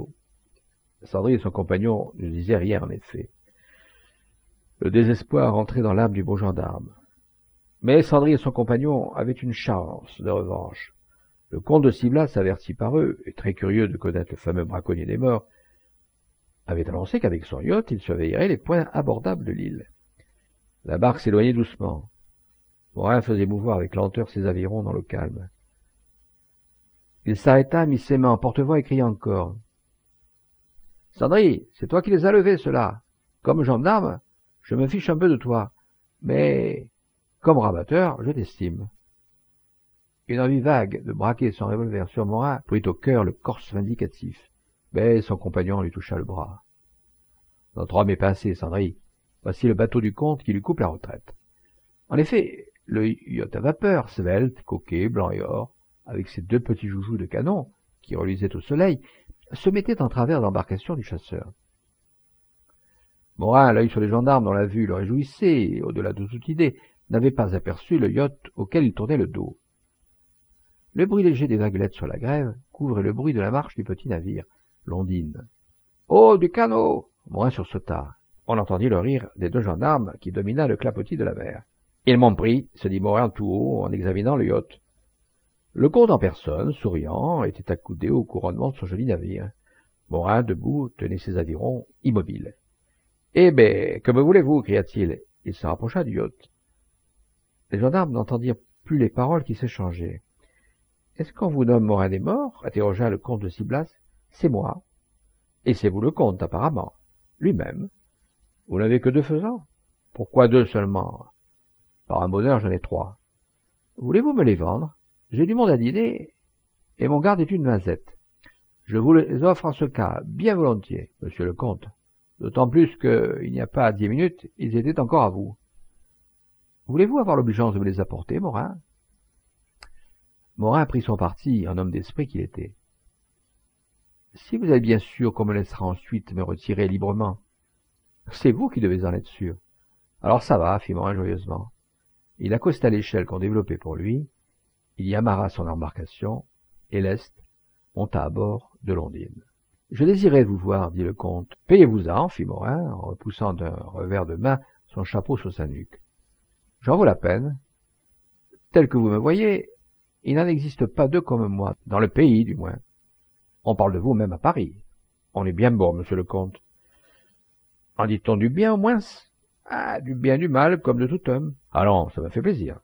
Sandry et son compagnon ne disaient rien, en effet. Le désespoir rentrait dans l'âme du beau gendarme. Mais Sandry et son compagnon avaient une chance de revanche. Le comte de Ciblas, averti par eux, et très curieux de connaître le fameux braconnier des morts, avait annoncé qu'avec son yacht, il surveillerait les points abordables de l'île. La barque s'éloignait doucement. Morin faisait mouvoir avec lenteur ses avirons dans le calme. Il s'arrêta, mit ses mains en porte-voix et cria encore. « Sandry, c'est toi qui les as levés, ceux-là. Comme gendarme, je me fiche un peu de toi. Mais, comme rabatteur, je t'estime. » Une envie vague de braquer son revolver sur Morin prit au cœur le corse vindicatif. Mais son compagnon lui toucha le bras. Notre homme est passé, Cendry. Voici le bateau du comte qui lui coupe la retraite. » En effet, le yacht à vapeur, svelte, coquet, blanc et or, avec ses deux petits joujoux de canon, qui reluisaient au soleil, se mettait en travers de l'embarcation du chasseur. Morin, l'œil sur les gendarmes dont la vue le réjouissait, et au-delà de toute idée, n'avait pas aperçu le yacht auquel il tournait le dos. Le bruit léger des vaguelettes sur la grève couvrait le bruit de la marche du petit navire, l'Ondine. « Oh, du canot !» Morin sursauta. On entendit le rire des deux gendarmes qui domina le clapotis de la mer. « Ils m'ont pris !» se dit Morin tout haut en examinant le yacht. Le comte en personne, souriant, était accoudé au couronnement de son joli navire. Morin, debout, tenait ses avirons, immobile. « Eh ben, que me voulez-vous » cria-t-il. Il se rapprocha du yacht. Les gendarmes n'entendirent plus les paroles qui s'échangeaient. « Est-ce qu'on vous nomme Morin des Morts » interrogea le comte de Ciblas. « C'est moi. »« Et c'est vous le comte, apparemment. »« Lui-même. »« Vous n'avez que deux faisans ?»« Pourquoi deux seulement ?»« Par un bonheur, j'en ai trois. »« Voulez-vous me les vendre ? J'ai du monde à dîner, et mon garde est une mazette. Je vous les offre en ce cas, bien volontiers, monsieur le comte. D'autant plus qu'il n'y a pas dix minutes, ils étaient encore à vous. Voulez-vous avoir l'obligeance de me les apporter, Morin ? Morin prit son parti, en homme d'esprit qu'il était. Si vous êtes bien sûr qu'on me laissera ensuite me retirer librement, c'est vous qui devez en être sûr. Alors ça va, fit Morin joyeusement. Il accosta l'échelle qu'on développait pour lui, il y amarra son embarcation, et leste monta à bord de l'Ondine. « Je désirais vous voir, dit le comte. Payez-vous-en, fit Morin, en repoussant d'un revers de main son chapeau sur sa nuque. J'en vaut la peine. Tel que vous me voyez, il n'en existe pas deux comme moi, dans le pays du moins. On parle de vous même à Paris. On est bien bon, monsieur le comte. En dit-on du bien au moins? Ah, du bien, du mal, comme de tout homme. Allons, ça me fait plaisir.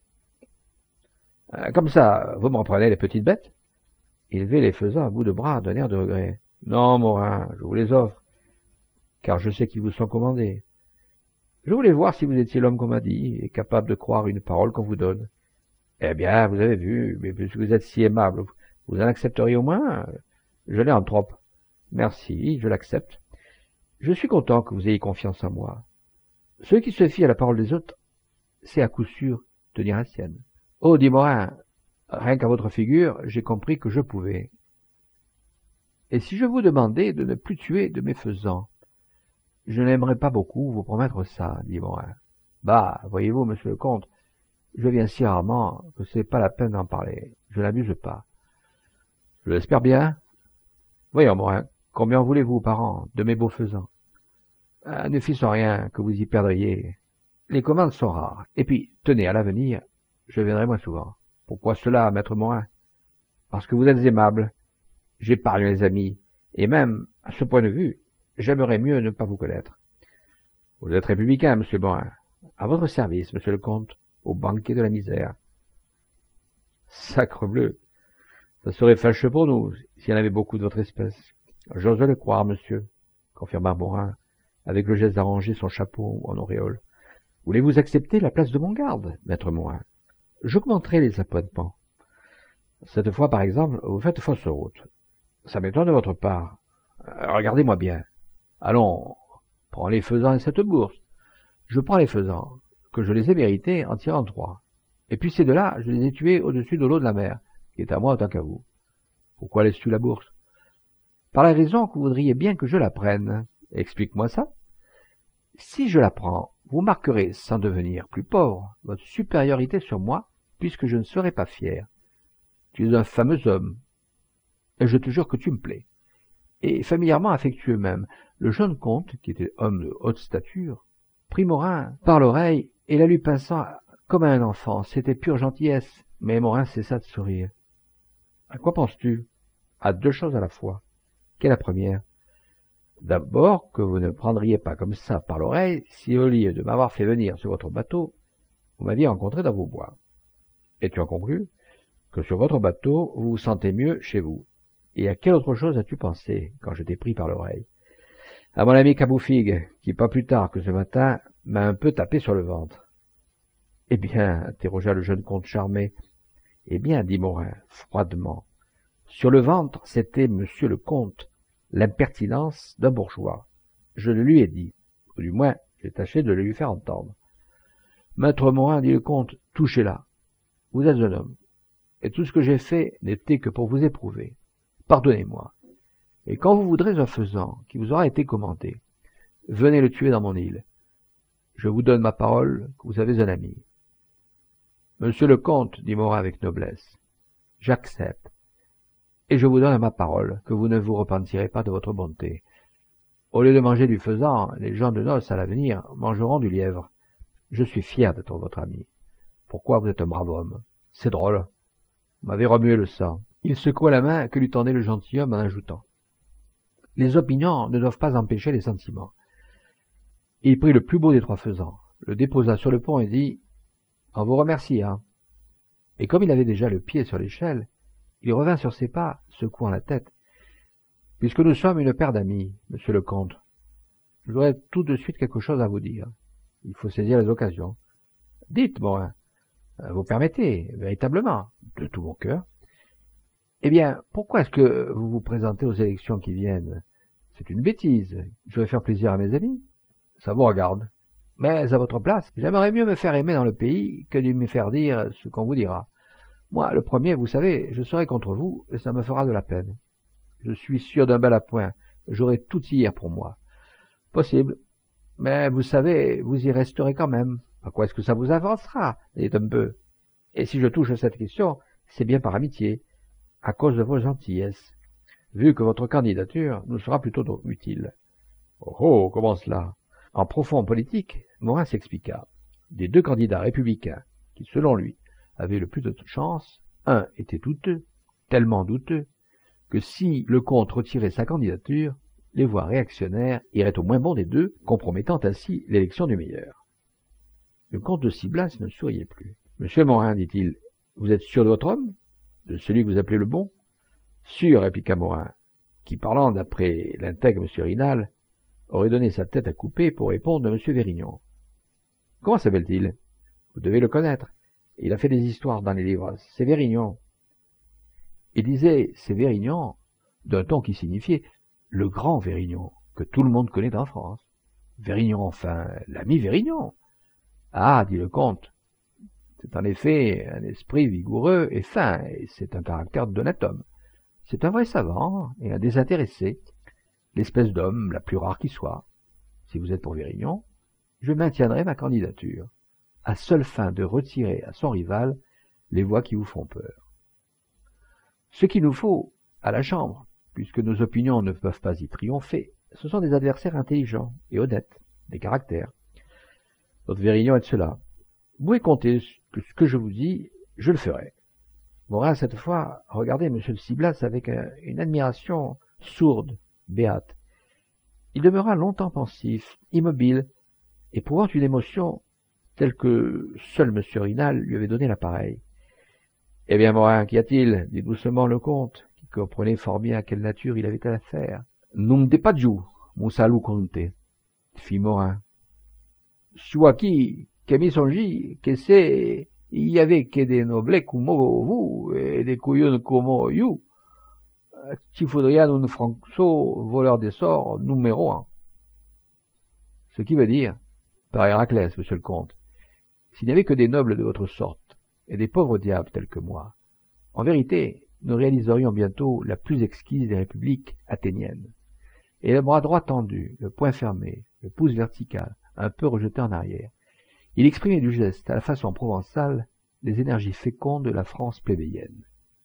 Euh, comme ça, vous me reprenez les petites bêtes? Il levait les faisans à bout de bras d'un air de regret. Non, Morin, je vous les offre, car je sais qu'ils vous sont commandés. Je voulais voir si vous étiez l'homme qu'on m'a dit, et capable de croire une parole qu'on vous donne. Eh bien, vous avez vu, mais puisque vous êtes si aimable, vous en accepteriez au moins? Je l'ai en trop. Merci, je l'accepte. Je suis content que vous ayez confiance en moi. Celui qui se fie à la parole des autres, c'est à coup sûr tenir la sienne. Oh, dit Morin, rien qu'à votre figure, j'ai compris que je pouvais. Et si je vous demandais de ne plus tuer de mes faisans? Je n'aimerais pas beaucoup vous promettre ça, dit Morin. Bah, voyez-vous, monsieur le comte, je viens si rarement que c'est pas la peine d'en parler. Je n'abuse pas. Je l'espère bien. Voyons, Morin, combien voulez-vous par an de mes beaux faisans? Ah, ne fît-ce rien que vous y perdriez. Les commandes sont rares. Et puis, tenez, à l'avenir, je viendrai moins souvent. Pourquoi cela, maître Morin? Parce que vous êtes aimable. J'épargne les amis. Et même, à ce point de vue, j'aimerais mieux ne pas vous connaître. Vous êtes républicain, monsieur Morin. À votre service, monsieur le comte, au banquet de la misère. Sacrebleu! Ça serait fâcheux pour nous, s'il y en avait beaucoup de votre espèce. J'ose le croire, monsieur, confirma Morin, avec le geste d'arranger son chapeau en auréole. Voulez-vous accepter la place de mon garde, maître Morin? J'augmenterai les appointements. Cette fois, par exemple, vous faites fausse route. Ça m'étonne de votre part. Regardez-moi bien. Allons, prends les faisans et cette bourse. Je prends les faisans, que je les ai mérités en tirant trois. Et puis ces deux-là, je les ai tués au-dessus de l'eau de la mer, qui est à moi autant qu'à vous. Pourquoi laisses-tu la bourse? Par la raison que vous voudriez bien que je la prenne. Explique-moi ça. Si je la prends, vous marquerez, sans devenir plus pauvre, votre supériorité sur moi, puisque je ne serai pas fier. Tu es un fameux homme, et je te jure que tu me plais. Et familièrement affectueux même, le jeune comte, qui était homme de haute stature, prit Morin par l'oreille et la lui pinçant comme à un enfant. C'était pure gentillesse, mais Morin cessa de sourire. « À quoi penses-tu »« À deux choses à la fois. Quelle est la première ?»« D'abord, que vous ne prendriez pas comme ça par l'oreille si, au lieu de m'avoir fait venir sur votre bateau, vous m'aviez rencontré dans vos bois. Et tu en conclus que sur votre bateau, vous vous sentez mieux chez vous. Et à quelle autre chose as-tu pensé quand je t'ai pris par l'oreille? À mon ami Cabouffigue, qui pas plus tard que ce matin m'a un peu tapé sur le ventre. »« Eh bien, interrogea le jeune comte charmé. »« Eh bien, dit Morin, froidement, sur le ventre, c'était monsieur le comte, l'impertinence d'un bourgeois. Je le lui ai dit. ou du moins j'ai tâché de le lui faire entendre. Maître Morin, dit le comte, touchez-la. Vous êtes un homme, et tout ce que j'ai fait n'était que pour vous éprouver. Pardonnez-moi. Et quand vous voudrez un faisan qui vous aura été commandé, venez le tuer dans mon île. Je vous donne ma parole que vous avez un ami. Monsieur le comte, dit Morin avec noblesse, j'accepte, et je vous donne ma parole que vous ne vous repentirez pas de votre bonté. Au lieu de manger du faisan, les gens de noces à l'avenir mangeront du lièvre. Je suis fier d'être votre ami. Pourquoi vous êtes un brave homme? C'est drôle. Vous m'avez remué le sang. Il secoua la main que lui tendait le gentilhomme en ajoutant. Les opinions ne doivent pas empêcher les sentiments. Il prit le plus beau des trois faisans, le déposa sur le pont et dit « On vous remercie, hein ?» Et comme il avait déjà le pied sur l'échelle, il revint sur ses pas, secouant la tête. « Puisque nous sommes une paire d'amis, monsieur le comte, j'aurais tout de suite quelque chose à vous dire. Il faut saisir les occasions. Dites, Morin, vous permettez, véritablement, de tout mon cœur. Eh bien, pourquoi est-ce que vous vous présentez aux élections qui viennent? C'est une bêtise. Je vais faire plaisir à mes amis. Ça vous regarde. Mais à votre place, j'aimerais mieux me faire aimer dans le pays que de me faire dire ce qu'on vous dira. Moi, le premier, vous savez, je serai contre vous et ça me fera de la peine. Je suis sûr d'un bel appoint. J'aurai tout hier pour moi. Possible. Mais vous savez, vous y resterez quand même. À quoi est-ce que ça vous avancera? Dites un peu. Et si je touche cette question, c'est bien par amitié, à cause de vos gentillesses, vu que votre candidature nous sera plutôt utile. Oh oh, comment cela? En profond politique, Morin s'expliqua. Des deux candidats républicains, qui selon lui avaient le plus de chance, un était douteux, tellement douteux, que si le comte retirait sa candidature, les voix réactionnaires iraient au moins bon des deux, compromettant ainsi l'élection du meilleur. Le comte de Ciblas ne souriait plus. « Monsieur Morin, dit-il, vous êtes sûr de votre homme? De celui que vous appelez le bon? »« Sûr, répliqua Morin, qui, parlant d'après l'intègre M. Rinal, aurait donné sa tête à couper pour répondre de M. Vérignon. « Comment s'appelle-t-il? Vous devez le connaître. Il a fait des histoires dans les livres. C'est Vérignon. » Il disait « c'est Vérignon » d'un ton qui signifiait « le grand Vérignon, que tout le monde connaît en France. Vérignon, enfin, l'ami Vérignon. » Ah, dit le comte, c'est en effet un esprit vigoureux et fin, et c'est un caractère d'honnête homme. C'est un vrai savant et un désintéressé, l'espèce d'homme la plus rare qui soit. Si vous êtes pour Vérignon, je maintiendrai ma candidature, à seule fin de retirer à son rival les voix qui vous font peur. Ce qu'il nous faut, à la Chambre, puisque nos opinions ne peuvent pas y triompher, ce sont des adversaires intelligents et honnêtes, des caractères. Votre Vérignon est de cela. Vous pouvez compter que ce que je vous dis, je le ferai. Morin, cette fois, regardait M. de Ciblas avec une admiration sourde, béate. Il demeura longtemps pensif, immobile, éprouvant une émotion telle que seul M. Rinal lui avait donné l'appareil. « Eh bien, Morin, qu'y a-t-il » dit doucement le comte, qui comprenait fort bien à quelle nature il avait affaire. « Num de pas giù, mon salut comte » fit Morin. « Soit qui, che mi songi, che se il y avait que des noblets comme vous et des couillons comme you, ci faudrait un François voleur des sorts numéro un. » Ce qui veut dire, par Héraclès, monsieur le comte, s'il n'y avait que des nobles de votre sorte, et des pauvres diables tels que moi, en vérité, nous réaliserions bientôt la plus exquise des républiques athéniennes. Et le bras droit tendu, le poing fermé, le pouce vertical, un peu rejeté en arrière, il exprimait du geste, à la façon provençale, les énergies fécondes de la France plébéienne.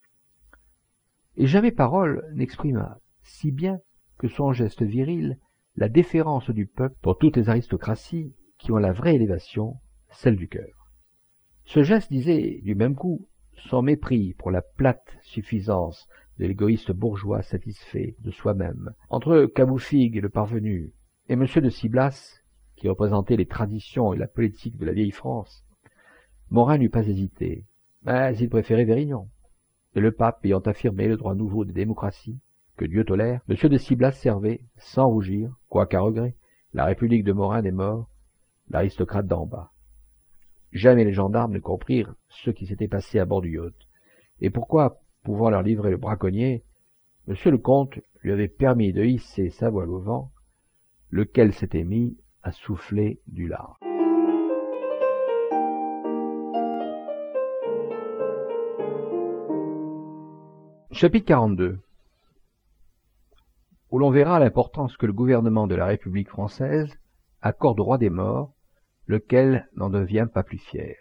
Et jamais parole n'exprima si bien que son geste viril la déférence du peuple pour toutes les aristocraties qui ont la vraie élévation, celle du cœur. Ce geste disait, du même coup, son mépris pour la plate suffisance de l'égoïste bourgeois satisfait de soi-même. Entre Cabouffigue, le parvenu, et M. de Ciblas, qui représentait les traditions et la politique de la vieille France, Morin n'eut pas hésité, mais il préférait Vérignon. Et le pape ayant affirmé le droit nouveau des démocraties, que Dieu tolère, M. de Ciblas servait, sans rougir, quoiqu'à regret, la République de Morin des morts, l'aristocrate d'en bas. Jamais les gendarmes ne comprirent ce qui s'était passé à bord du yacht, et pourquoi, pouvant leur livrer le braconnier, M. le comte lui avait permis de hisser sa voile au vent, lequel s'était mis à souffler du large. Chapitre quarante-deux, où l'on verra l'importance que le gouvernement de la République française accorde au roi des morts, lequel n'en devient pas plus fier.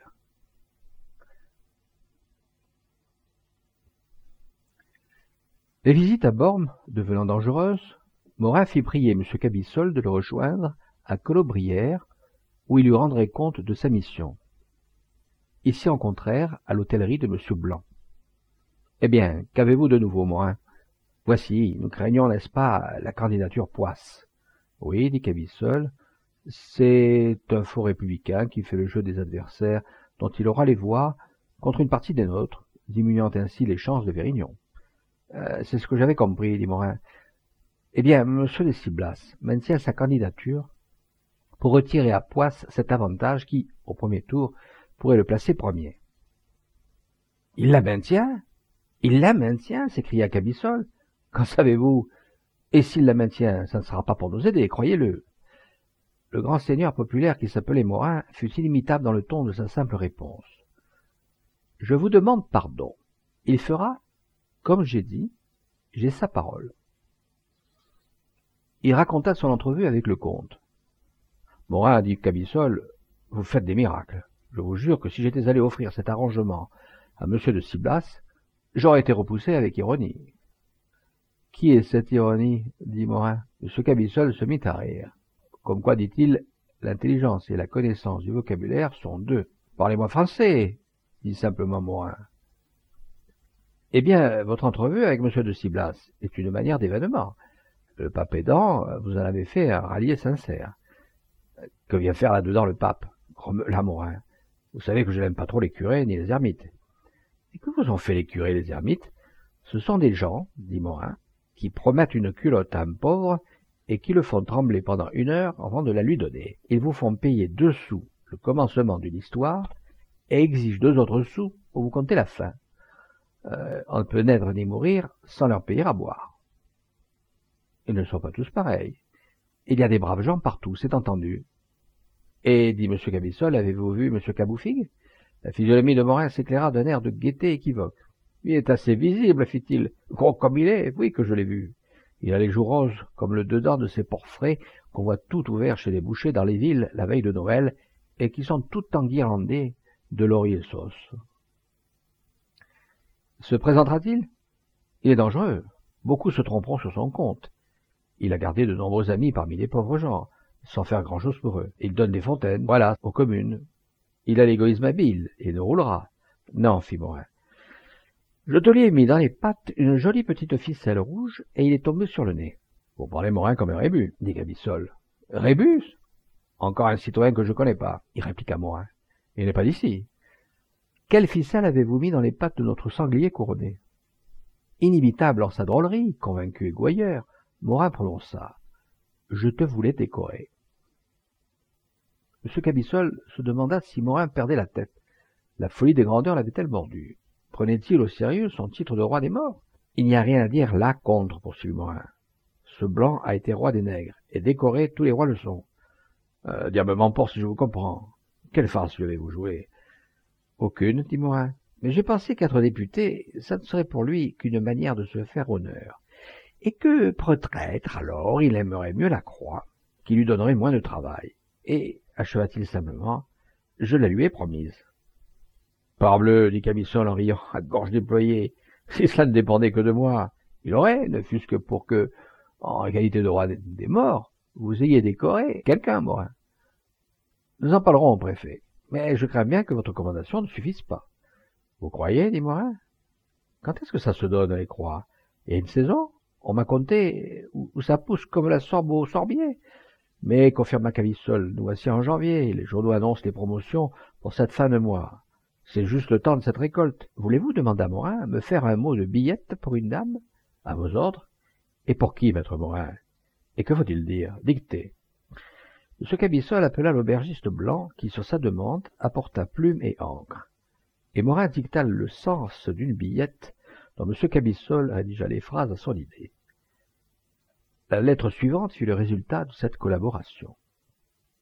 Les visites à Bormes devenant dangereuses, Morin fit prier M. Cabissol de le rejoindre à Colobrières, où il lui rendrait compte de sa mission. Ils s'y rencontrèrent à l'hôtellerie de M. Blanc. « Eh bien, qu'avez-vous de nouveau, Morin ? Voici, nous craignons, n'est-ce pas, la candidature Poisse. »« Oui, dit Cabissol, c'est un faux républicain qui fait le jeu des adversaires dont il aura les voix contre une partie des nôtres, diminuant ainsi les chances de Vérignon. Euh, c'est ce que j'avais compris, dit Morin. Eh bien, M. de Ciblas maintient sa candidature pour retirer à Poisse cet avantage qui, au premier tour, pourrait le placer premier. « Il la maintient ? Il la maintient » s'écria Cabissol. « Qu'en savez-vous ? Et s'il la maintient, ça ne sera pas pour nous aider, croyez-le. » Le grand seigneur populaire qui s'appelait Morin fut inimitable dans le ton de sa simple réponse. « Je vous demande pardon. Il fera, comme j'ai dit, j'ai sa parole. » Il raconta son entrevue avec le comte. Morin dit Cabissol, « Vous faites des miracles. Je vous jure que si j'étais allé offrir cet arrangement à M. de Ciblas, j'aurais été repoussé avec ironie. »« Qui est cette ironie ?» dit Morin. M. Cabissol se mit à rire. « Comme quoi, dit-il, l'intelligence et la connaissance du vocabulaire sont deux. »« Parlez-moi français !» dit simplement Morin. « Eh bien, votre entrevue avec M. de Ciblas est une manière d'événement. Le pape aidant, vous en avez fait un rallié sincère. »« Que vient faire là-dedans le pape ?» grommela Morin. « Vous savez que je n'aime pas trop les curés ni les ermites. »« Et que vous ont fait les curés et les ermites ? Ce sont des gens, dit Morin, qui promettent une culotte à un pauvre et qui le font trembler pendant une heure avant de la lui donner. Ils vous font payer deux sous le commencement d'une histoire et exigent deux autres sous pour vous compter la fin. Euh, on ne peut naître ni mourir sans leur payer à boire. Ils ne sont pas tous pareils. Il y a des braves gens partout, c'est entendu. Et, dit M. Cabissol, avez-vous vu M. Cabouffigue ? La physionomie de Morin s'éclaira d'un air de gaieté équivoque. Il est assez visible, fit-il. Gros comme il est, oui que je l'ai vu. Il a les joues roses, comme le dedans de ces porcs frais qu'on voit tout ouverts chez les bouchers dans les villes la veille de Noël et qui sont tout enguirlandés de laurier sauce. Se présentera-t-il ? Il est dangereux. Beaucoup se tromperont sur son compte. Il a gardé de nombreux amis parmi les pauvres gens, sans faire grand-chose pour eux. Il donne des fontaines, voilà, aux communes. Il a l'égoïsme habile, et ne roulera. Non, fit Morin. Je te lui ai mis dans les pattes une jolie petite ficelle rouge, et il est tombé sur le nez. Vous parlez Morin comme un rébus, dit Cabissol. Rébus ? Encore un citoyen que je connais pas, il répliqua Morin. Il n'est pas d'ici. Quelle ficelle avez-vous mis dans les pattes de notre sanglier couronné ? Inimitable en sa drôlerie, convaincu et gouailleur, Morin prononça. Je te voulais décorer. M. Cabissol se demanda si Morin perdait la tête. La folie des grandeurs l'avait-elle mordu ? Prenait-il au sérieux son titre de roi des morts ? Il n'y a rien à dire là contre, poursuivit Morin. Ce blanc a été roi des nègres, et décoré, tous les rois le sont. Euh, diable m'emporte si je vous comprends. Quelle farce lui avez-vous joué ? Aucune, dit Morin. Mais j'ai pensé qu'être député, ça ne serait pour lui qu'une manière de se faire honneur. Et que, peut-être, alors, il aimerait mieux la croix, qui lui donnerait moins de travail. Et, acheva-t-il simplement, je la lui ai promise. Parbleu, dit Cabissol en riant, à gorge déployée, si cela ne dépendait que de moi, il aurait, ne fût-ce que pour que, en qualité de roi des morts, vous ayez décoré quelqu'un, Morin. Nous en parlerons au préfet, mais je crains bien que votre commandation ne suffise pas. Vous croyez, dit Morin? Quand est-ce que ça se donne, les croix? Il y a une saison, on m'a conté, où ça pousse comme la sorbe au sorbier. Mais, confirma Cabissol, nous voici en janvier, les journaux annoncent les promotions pour cette fin de mois. C'est juste le temps de cette récolte. Voulez-vous, demanda Morin, me faire un mot de billette pour une dame? À vos ordres. Et pour qui, maître Morin? Et que faut-il dire? Dictez. M. Cabissol appela l'aubergiste blanc, qui, sur sa demande, apporta plume et encre. Et Morin dicta le sens d'une billette, dont M. Cabissol rédigea les phrases à son idée. La lettre suivante fut le résultat de cette collaboration.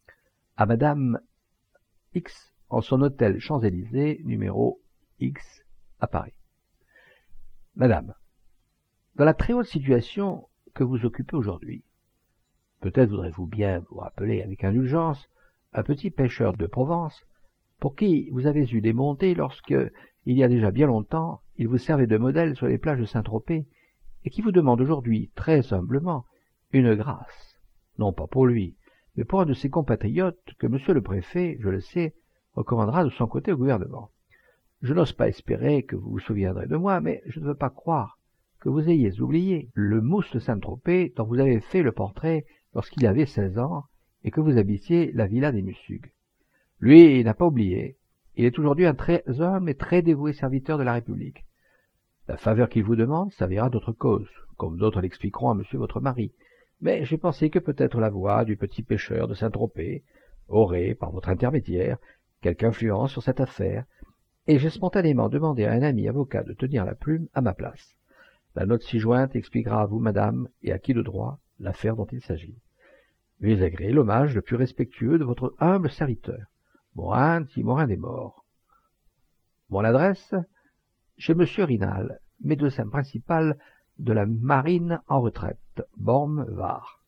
à Madame X en son hôtel Champs-Élysées, numéro X, à Paris. Madame, dans la très haute situation que vous occupez aujourd'hui, peut-être voudrez-vous bien vous rappeler avec indulgence un petit pêcheur de Provence pour qui vous avez eu des montées lorsque, il y a déjà bien longtemps, il vous servait de modèle sur les plages de Saint-Tropez et qui vous demande aujourd'hui, très humblement, une grâce, non pas pour lui, mais pour un de ses compatriotes que monsieur le préfet, je le sais, recommandera de son côté au gouvernement. Je n'ose pas espérer que vous vous souviendrez de moi, mais je ne veux pas croire que vous ayez oublié le mousse de Saint-Tropez dont vous avez fait le portrait lorsqu'il avait seize ans et que vous habitiez la villa des Mussugues. Lui, il n'a pas oublié. Il est aujourd'hui un très homme et très dévoué serviteur de la République. La faveur qu'il vous demande s'avérera d'autre cause, comme d'autres l'expliqueront à monsieur votre mari. Mais j'ai pensé que peut-être la voix du petit pêcheur de Saint-Tropez aurait, par votre intermédiaire, quelque influence sur cette affaire, et j'ai spontanément demandé à un ami avocat de tenir la plume à ma place. La note ci-jointe expliquera à vous, madame, et à qui de droit, l'affaire dont il s'agit. Veuillez agréer l'hommage le plus respectueux de votre humble serviteur, Morin, dit Morin des Morts. Mon adresse, chez monsieur Rinal, médecin principal de la marine en retraite, Bormes, Var.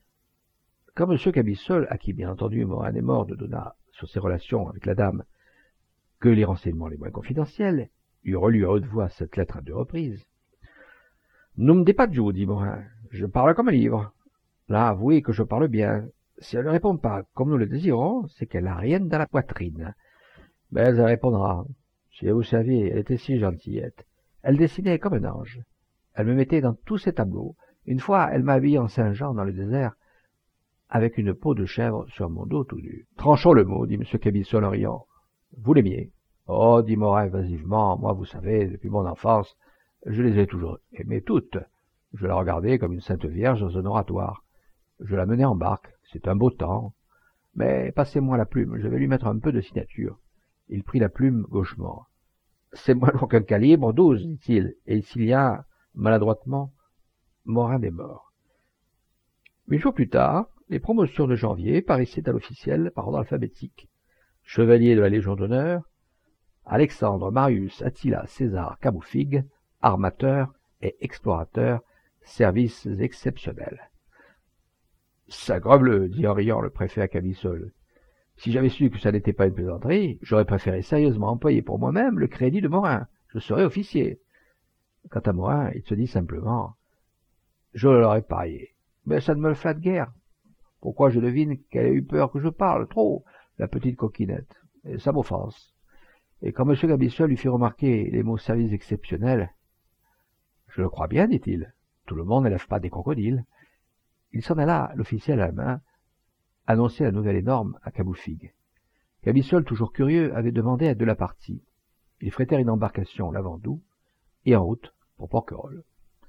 Quand monsieur Cabissol, à qui bien entendu Morin des Morts ne donna sur ses relations avec la dame que les renseignements les moins confidentiels, eut relu à haute voix cette lettre à deux reprises. « Num de padjou, dit Morin, je parle comme un livre. Là, avouez que je parle bien. Si elle ne répond pas comme nous le désirons, c'est qu'elle n'a rien dans la poitrine. Mais elle répondra. Si vous saviez, elle était si gentillette. Elle dessinait comme un ange. Elle me mettait dans tous ses tableaux. Une fois, elle m'a habillé en Saint-Jean dans le désert, avec une peau de chèvre sur mon dos tout nu. Tranchons le mot, dit M. Cabissol en riant. Vous l'aimiez? Oh, dit Morin évasivement, moi, vous savez, depuis mon enfance, je les ai toujours aimées toutes. Je la regardais comme une sainte vierge dans un oratoire. Je la menais en barque, c'est un beau temps. Mais passez-moi la plume, je vais lui mettre un peu de signature. Il prit la plume gauchement. C'est moins long qu'un calibre, douze, dit-il, et il signa maladroitement Morin des Morts. Huit jours plus tard, les promotions de janvier paraissaient à l'officiel par ordre alphabétique. Chevalier de la Légion d'honneur, Alexandre Marius Attila César Caboufig, armateur et explorateur, services exceptionnels. Sacrebleu, dit en riant le préfet à Cabissol. Si j'avais su que ça n'était pas une plaisanterie, j'aurais préféré sérieusement employer pour moi-même le crédit de Morin. Je serais officier. Quant à Morin, il se dit simplement « Je l'aurais parié, mais ça ne me le flatte guère. Pourquoi je devine qu'elle a eu peur que je parle trop, la petite coquinette, et ça m'offense. » Et quand M. Cabissol lui fit remarquer les mots services exceptionnels, « Je le crois bien, dit-il, tout le monde n'élève pas des crocodiles. » Il s'en alla, l'officiel à la main, annoncer la nouvelle énorme à Caboufig. Cabissol, toujours curieux, avait demandé aide de la partie. Ils frétèrent une embarcation Lavandou et en route pour Porquerolles.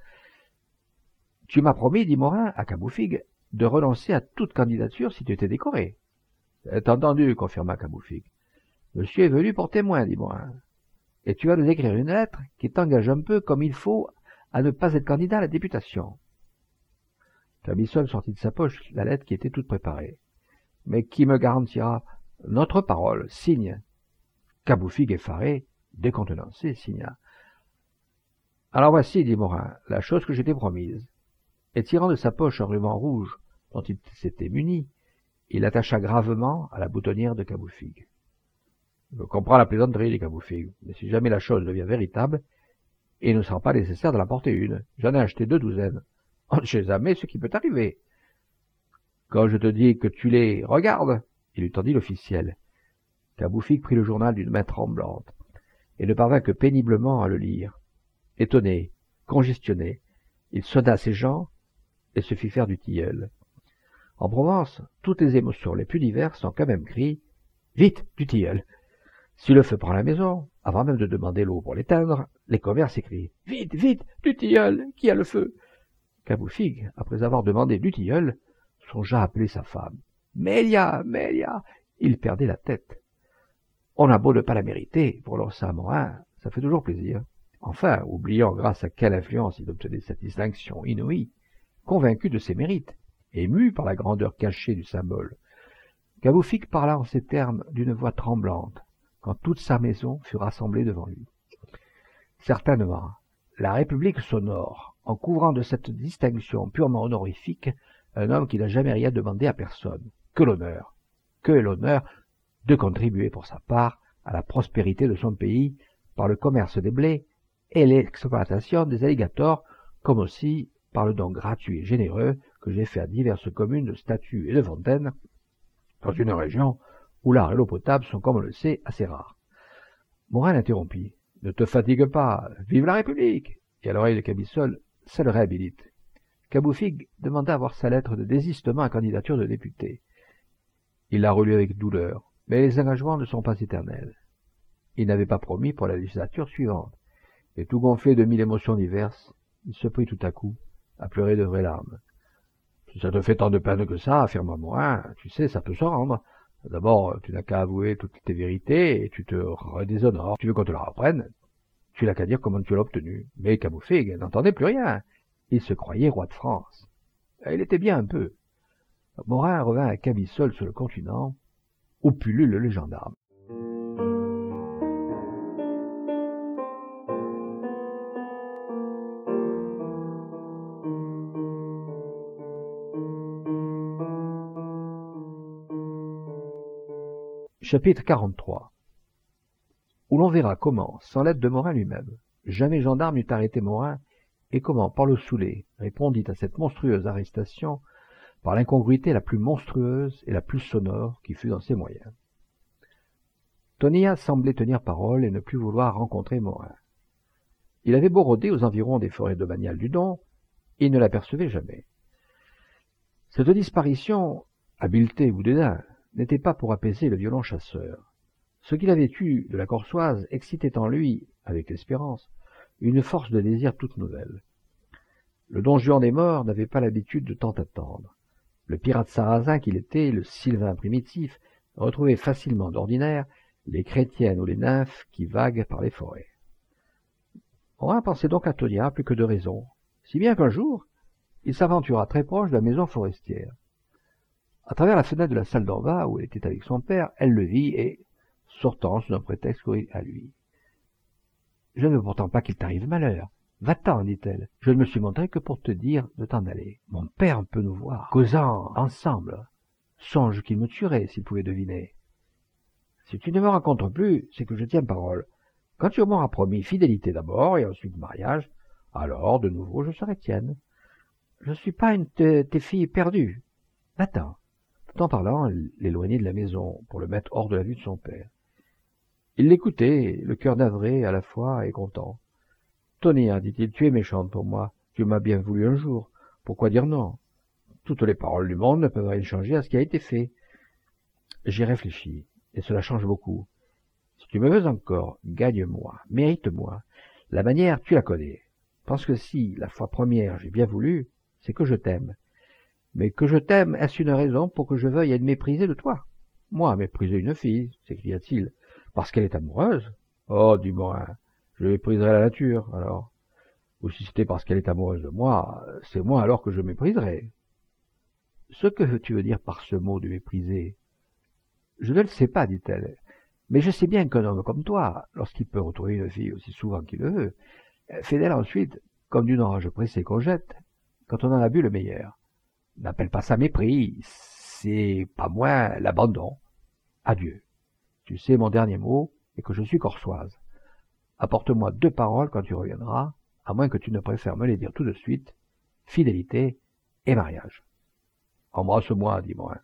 « Tu m'as promis, dit Morin à Caboufig, de renoncer à toute candidature si tu étais décoré. »« C'est entendu, confirma Caboufig. »« Monsieur est venu pour témoin, dit Morin. Et tu vas nous écrire une lettre qui t'engage un peu comme il faut à ne pas être candidat à la députation. » Cabissol sortit de sa poche la lettre qui était toute préparée. « Mais qui me garantira notre parole, signe. » Caboufig, effaré, décontenancé, signa. « Alors voici, dit Morin, la chose que je t'ai promise. » Et tirant de sa poche un ruban rouge dont il s'était muni, il l'attacha gravement à la boutonnière de Caboufig. « Je comprends la plaisanterie, dit Caboufig, mais si jamais la chose devient véritable, il ne sera pas nécessaire de la porter une. J'en ai acheté deux douzaines. On ne sait jamais ce qui peut arriver. Quand je te dis que tu les regardes, il lui tendit l'officiel. Caboufig prit le journal d'une main tremblante et ne parvint que péniblement à le lire. Étonné, congestionné, il sonna ses gens et se fit faire du tilleul. En Provence, toutes les émotions les plus diverses sont quand même criées « Vite, du tilleul !» Si le feu prend la maison, avant même de demander l'eau pour l'éteindre, les commères s'écrient « Vite, vite, du tilleul, qui a le feu ?» Caboufig, après avoir demandé du tilleul, songea à appeler sa femme. « Mélia, Mélia !» Il perdait la tête. On a beau ne pas la mériter, prononça Morin, ça fait toujours plaisir. Enfin, oubliant grâce à quelle influence il obtenait cette distinction inouïe, convaincu de ses mérites, ému par la grandeur cachée du symbole, Cabouffic parla en ces termes d'une voix tremblante, quand toute sa maison fut rassemblée devant lui. Certainement, la République s'honore en couvrant de cette distinction purement honorifique un homme qui n'a jamais rien demandé à personne. Que l'honneur, que l'honneur de contribuer pour sa part à la prospérité de son pays par le commerce des blés et l'exploitation des alligators, comme aussi par le don gratuit et généreux que j'ai fait à diverses communes de statues et de fontaines, dans une région où l'art et l'eau potable sont, comme on le sait, assez rares. Morin l'interrompit. « Ne te fatigue pas, vive la République !» Et à l'oreille de Cabissol, « ça le réhabilite. » Cabouffic demanda à voir sa lettre de désistement à candidature de député. Il la relut avec douleur, mais les engagements ne sont pas éternels. Il n'avait pas promis pour la législature suivante, et tout gonflé de mille émotions diverses, il se prit tout à coup à pleurer de vraies larmes. « Si ça te fait tant de peine que ça, affirma Morin, tu sais, ça peut se rendre. D'abord, tu n'as qu'à avouer toutes tes vérités et tu te redéshonores. Tu veux qu'on te la reprenne? Tu n'as qu'à dire comment tu l'as obtenue. » Mais Cabouffic n'entendait plus rien. Il se croyait roi de France. Il était bien un peu. Morin revint à Cabissol sur le continent, où pullule le gendarme. Chapitre quarante-trois. Où l'on verra comment, sans l'aide de Morin lui-même, jamais gendarme n'eût arrêté Morin, et comment Paul Soulé répondit à cette monstrueuse arrestation par l'incongruité la plus monstrueuse et la plus sonore qui fut dans ses moyens. Tonnia semblait tenir parole et ne plus vouloir rencontrer Morin. Il avait beau rôder aux environs des forêts domaniales du Don, il ne l'apercevait jamais. Cette disparition, habileté ou dédain, n'était pas pour apaiser le violent chasseur. Ce qu'il avait eu de la Corsoise excitait en lui, avec l'espérance, une force de désir toute nouvelle. Le don Juan des morts n'avait pas l'habitude de tant attendre. Le pirate sarrasin qu'il était, le sylvain primitif, retrouvait facilement d'ordinaire les chrétiennes ou les nymphes qui vaguent par les forêts. Morin pensait donc à Tonnia plus que de raison, si bien qu'un jour, il s'aventura très proche de la maison forestière. À travers la fenêtre de la salle d'en bas, où elle était avec son père, elle le vit et, sortant sous un prétexte, courut à lui. « Je ne veux pourtant pas qu'il t'arrive malheur. Va-t'en, dit-elle. Je ne me suis montré que pour te dire de t'en aller. Mon père peut nous voir, causant ensemble. Songe qu'il me tuerait s'il pouvait deviner. Si tu ne me rencontres plus, c'est que je tiens parole. Quand tu m'auras promis fidélité d'abord et ensuite mariage, alors, de nouveau, je serai tienne. Je ne suis pas une de tes filles perdues. Va-t'en. » Tout en parlant, elle l'éloignait de la maison pour le mettre hors de la vue de son père. Il l'écoutait, le cœur navré à la fois et content. « Tonnia, dit-il, tu es méchante pour moi. Tu m'as bien voulu un jour. Pourquoi dire non? Toutes les paroles du monde ne peuvent rien changer à ce qui a été fait. J'ai réfléchi, et cela change beaucoup. Si tu me veux encore, gagne-moi, mérite-moi. La manière, tu la connais. Pense que si, la fois première, j'ai bien voulu, c'est que je t'aime. Mais que je t'aime, est-ce une raison pour que je veuille être méprisé de toi? Moi, mépriser une fille, s'écria-t-il, parce qu'elle est amoureuse? Oh, dit Morin, je mépriserais la nature, alors. Ou si c'était parce qu'elle est amoureuse de moi, c'est moi alors que je mépriserais. Ce que tu veux dire par ce mot de mépriser? Je ne le sais pas, dit-elle, mais je sais bien qu'un homme comme toi, lorsqu'il peut retrouver une fille aussi souvent qu'il le veut, fait d'elle ensuite, comme d'une orange pressée qu'on jette, quand on en a bu le meilleur. N'appelle pas ça mépris, c'est pas moins l'abandon. Adieu. Tu sais mon dernier mot est que je suis corsoise. Apporte-moi deux paroles quand tu reviendras, à moins que tu ne préfères me les dire tout de suite, fidélité et mariage. Embrasse-moi, dit Morin.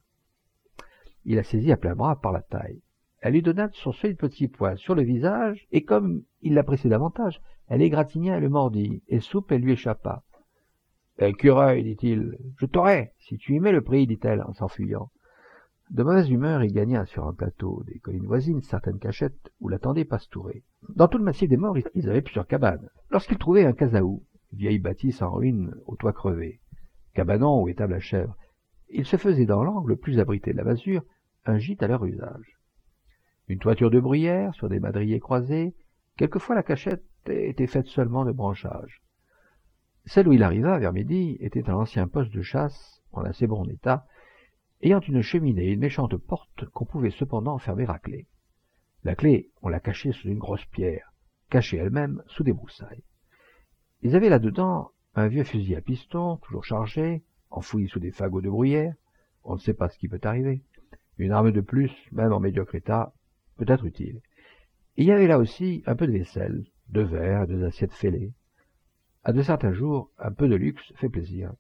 Il la saisit à plein bras par la taille. Elle lui donna son seul petit poing sur le visage, et comme il l'appréciait davantage, elle égratigna et le mordit, et soupe elle lui échappa. « Écureuil, dit-il, je t'aurai, si tu y mets le prix, dit-elle en s'enfuyant. De mauvaise humeur, il gagna sur un plateau des collines voisines certaines cachettes où l'attendaient Pastouré. Dans tout le massif des morts, ils avaient plusieurs cabanes. Lorsqu'ils trouvaient un casaou, vieille bâtisse en ruine au toit crevé, cabanon ou étable à chèvres, ils se faisaient dans l'angle le plus abrité de la masure un gîte à leur usage. Une toiture de bruyère sur des madriers croisés, quelquefois la cachette était faite seulement de branchages. Celle où il arriva vers midi était un ancien poste de chasse en assez bon état, ayant une cheminée et une méchante porte qu'on pouvait cependant fermer à clé. La clé, on l'a cachée sous une grosse pierre, cachée elle-même sous des broussailles. Ils avaient là-dedans un vieux fusil à piston, toujours chargé, enfoui sous des fagots de bruyère, on ne sait pas ce qui peut arriver, une arme de plus, même en médiocre état, peut être utile. Et il y avait là aussi un peu de vaisselle, de verres et deux assiettes fêlées. À de certains jours, un peu de luxe fait plaisir.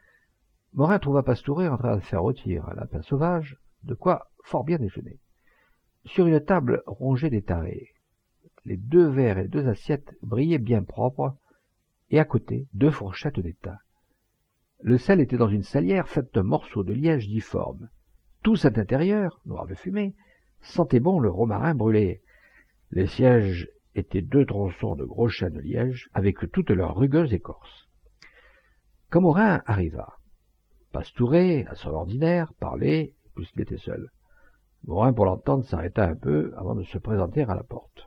Morin trouva Pastouret en train de faire rôtir un lapin sauvage, de quoi fort bien déjeuner. Sur une table rongée des tarés, les deux verres et deux assiettes brillaient bien propres, et à côté, deux fourchettes d'étain. Le sel était dans une salière faite de morceaux de liège difformes. Tout cet intérieur, noir de fumée, sentait bon le romarin brûlé. Les sièges étaient deux tronçons de gros chênes de liège, avec toute leur rugueuse écorce. Quand Morin arriva, Pastouret, à son ordinaire, parlait, puisqu'il était seul. Morin, pour l'entendre, s'arrêta un peu avant de se présenter à la porte.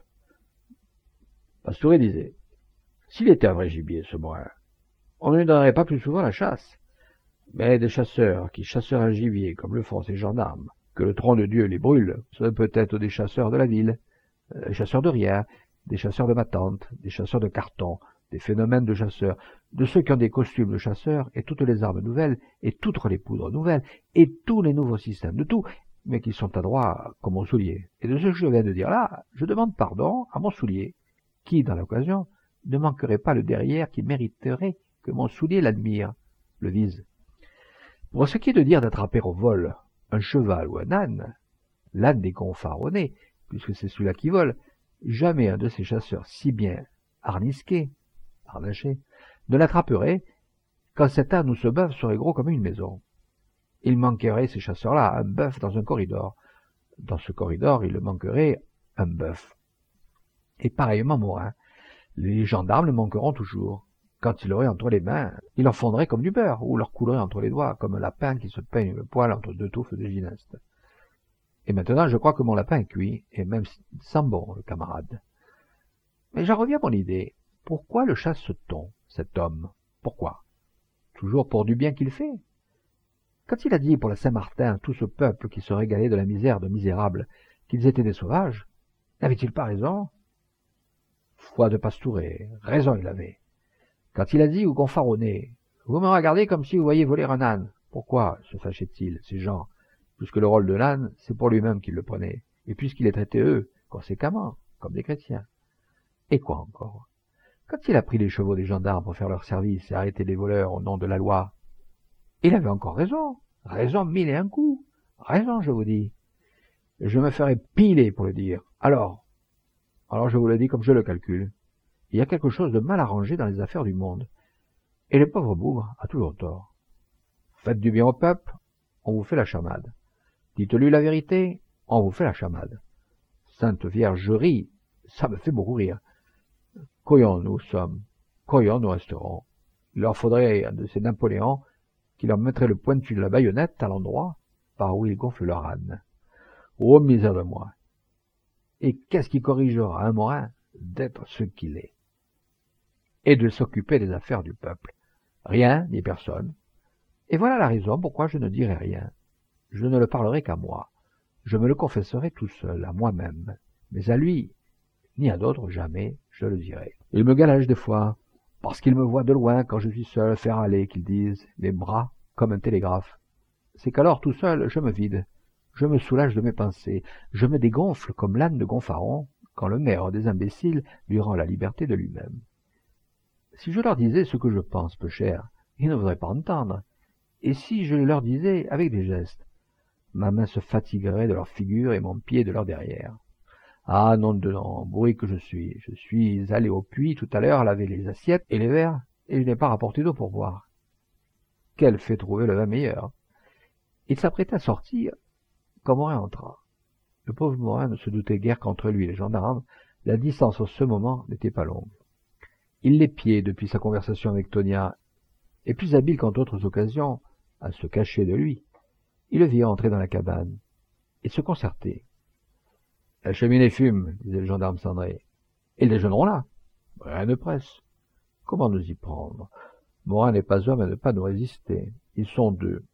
Pastouret disait « S'il était un vrai gibier, ce Morin, on ne lui donnerait pas plus souvent la chasse. Mais des chasseurs qui chasseraient un gibier comme le font ces gendarmes, que le tronc de Dieu les brûle, ce peut-être des chasseurs de la ville, des chasseurs de rien, des chasseurs de ma tante, des chasseurs de carton, des phénomènes de chasseurs, de ceux qui ont des costumes de chasseurs et toutes les armes nouvelles, et toutes les poudres nouvelles, et tous les nouveaux systèmes de tout, mais qui sont adroits comme mon soulier. Et de ce que je viens de dire là, je demande pardon à mon soulier, qui, dans l'occasion, ne manquerait pas le derrière qui mériterait que mon soulier l'admire, le vise. Pour ce qui est de dire d'attraper au vol un cheval ou un âne, l'âne des gonfaronnés, puisque c'est celui-là qui vole, jamais un de ces chasseurs si bien harnisqués, harnachés, ne l'attraperait quand cet âne ou ce bœuf serait gros comme une maison. Il manquerait, ces chasseurs-là, un bœuf dans un corridor. Dans ce corridor, il manquerait un bœuf. Et pareillement Morin, les gendarmes le manqueront toujours. Quand il aurait entre les mains, il en fondrait comme du beurre, ou leur coulerait entre les doigts, comme un lapin qui se peigne le poil entre deux touffes de gineste. Et maintenant, je crois que mon lapin est cuit, et même sent bon, le camarade. Mais j'en reviens à mon idée. Pourquoi le chasse-t-on, cet homme? Pourquoi? Toujours pour du bien qu'il fait. Quand il a dit pour la Saint-Martin tout ce peuple qui se régalait de la misère de misérables, qu'ils étaient des sauvages, n'avait-il pas raison? Foi de Pastouret, raison il avait. Quand il a dit aux gonfaronnés, vous me regardez comme si vous voyiez voler un âne, pourquoi se fâchaient-ils, ces gens, puisque le rôle de l'âne, c'est pour lui-même qu'ils le prenaient, et puisqu'il les traitait eux, conséquemment, comme des chrétiens. Et quoi encore? Quand il a pris les chevaux des gendarmes pour faire leur service et arrêter les voleurs au nom de la loi, il avait encore raison, raison mille et un coups, raison, je vous dis. Je me ferai piler pour le dire. Alors, alors je vous le dis comme je le calcule. Il y a quelque chose de mal arrangé dans les affaires du monde. Et le pauvre bougre a toujours tort. Faites du bien au peuple, on vous fait la chamade. Dites-lui la vérité, on vous fait la chamade. Sainte Viergerie, ça me fait beaucoup rire. Couillons nous sommes, couillons nous resterons. Il leur faudrait un de ces Napoléons qui leur mettrait le pointu de la baïonnette à l'endroit par où ils gonflent leur âne. Oh, misère de moi! Et qu'est-ce qui corrigera un Morin d'être ce qu'il est? Et de s'occuper des affaires du peuple. Rien, ni personne. Et voilà la raison pourquoi je ne dirai rien. Je ne le parlerai qu'à moi. Je me le confesserai tout seul, à moi-même. Mais à lui, ni à d'autres, jamais, je le dirai. Il me galège des fois, parce qu'il me voit de loin quand je suis seul faire aller, qu'ils disent, les bras comme un télégraphe. C'est qu'alors, tout seul, je me vide. Je me soulage de mes pensées. Je me dégonfle comme l'âne de Gonfaron, quand le maire des imbéciles lui rend la liberté de lui-même. Si je leur disais ce que je pense, peu cher, ils ne voudraient pas entendre. Et si je leur disais avec des gestes, ma main se fatiguerait de leur figure et mon pied de leur derrière. Ah, non de non, bourri que je suis. Je suis allé au puits tout à l'heure laver les assiettes et les verres, et je n'ai pas rapporté d'eau pour boire. Quel fait trouver le vin meilleur? Il s'apprêtait à sortir quand Morin entra. Le pauvre Morin ne se doutait guère qu'entre lui et les gendarmes, la distance en ce moment n'était pas longue. Il l'épiait depuis sa conversation avec Tonia, et plus habile qu'en d'autres occasions à se cacher de lui, il le vit entrer dans la cabane et se concerter. « La cheminée fume, » disait le gendarme cendré. « Ils déjeuneront là. »« Rien ne presse. »« Comment nous y prendre? Morin n'est pas homme à ne pas nous résister. Ils sont deux.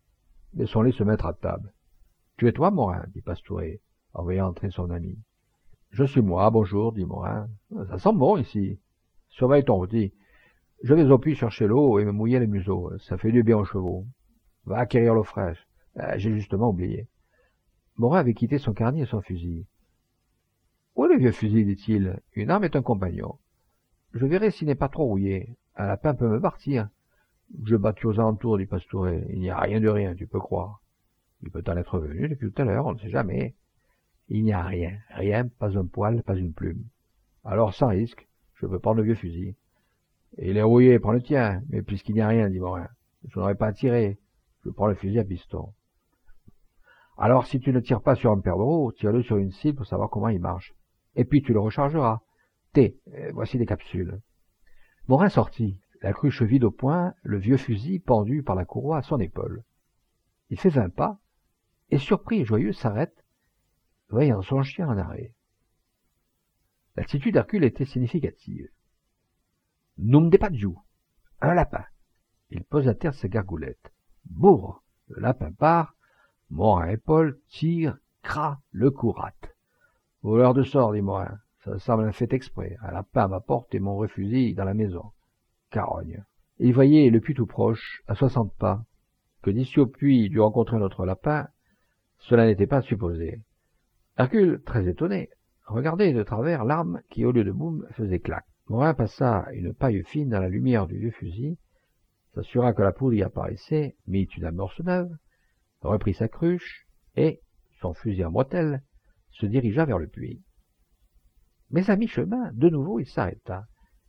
Laissons-les se mettre à table. Tu es toi, Morin, dit Pastouret, en voyant entrer son ami. Je suis moi, bonjour, dit Morin. Ça sent bon ici. Surveille ton rôti. Je vais au puits chercher l'eau et me mouiller les museaux. Ça fait du bien aux chevaux. Va acquérir l'eau fraîche. Ah, j'ai justement oublié. Morin avait quitté son carnier et son fusil. Où est le vieux fusil, dit-il. Une arme est un compagnon. Je verrai s'il n'est pas trop rouillé. Un lapin peut me partir. Je battus aux alentours, dit Pastouret. Il n'y a rien de rien, tu peux croire. Il peut en être venu depuis tout à l'heure, on ne sait jamais. Il n'y a rien, rien, pas un poil, pas une plume. Alors, sans risque, je peux prendre le vieux fusil. Et il est rouillé, prends le tien. Mais puisqu'il n'y a rien, dit Morin, je n'aurais pas à tirer. Je prends le fusil à piston. Alors, si tu ne tires pas sur un perdreau, tire-le sur une cible pour savoir comment il marche. Et puis tu le rechargeras. Té, voici des capsules. Morin sortit, la cruche vide au poing, le vieux fusil pendu par la courroie à son épaule. Il fait vingt pas, et surpris et joyeux s'arrête, voyant son chien en arrêt. L'attitude d'Hercule était significative. « Num de padjou » un lapin. Il pose à terre sa gargoulette. Bourre, le lapin part, Morin et Paul tire, cra, le coup rate. « Voleur de sort, dit Morin, ça semble un fait exprès. Un lapin à ma porte et mon refusil dans la maison. Carogne. » Il voyait le puits tout proche, à soixante pas, que d'ici au puits dû rencontrer un autre lapin, cela n'était pas supposé. Hercule, très étonné, regardait de travers l'arme qui, au lieu de boum, faisait clac. Morin passa une paille fine dans la lumière du vieux fusil, s'assura que la poudre y apparaissait, mit une amorce neuve, reprit sa cruche, et, son fusil en bretelle, se dirigea vers le puits. Mais à mi-chemin, de nouveau, il s'arrêta.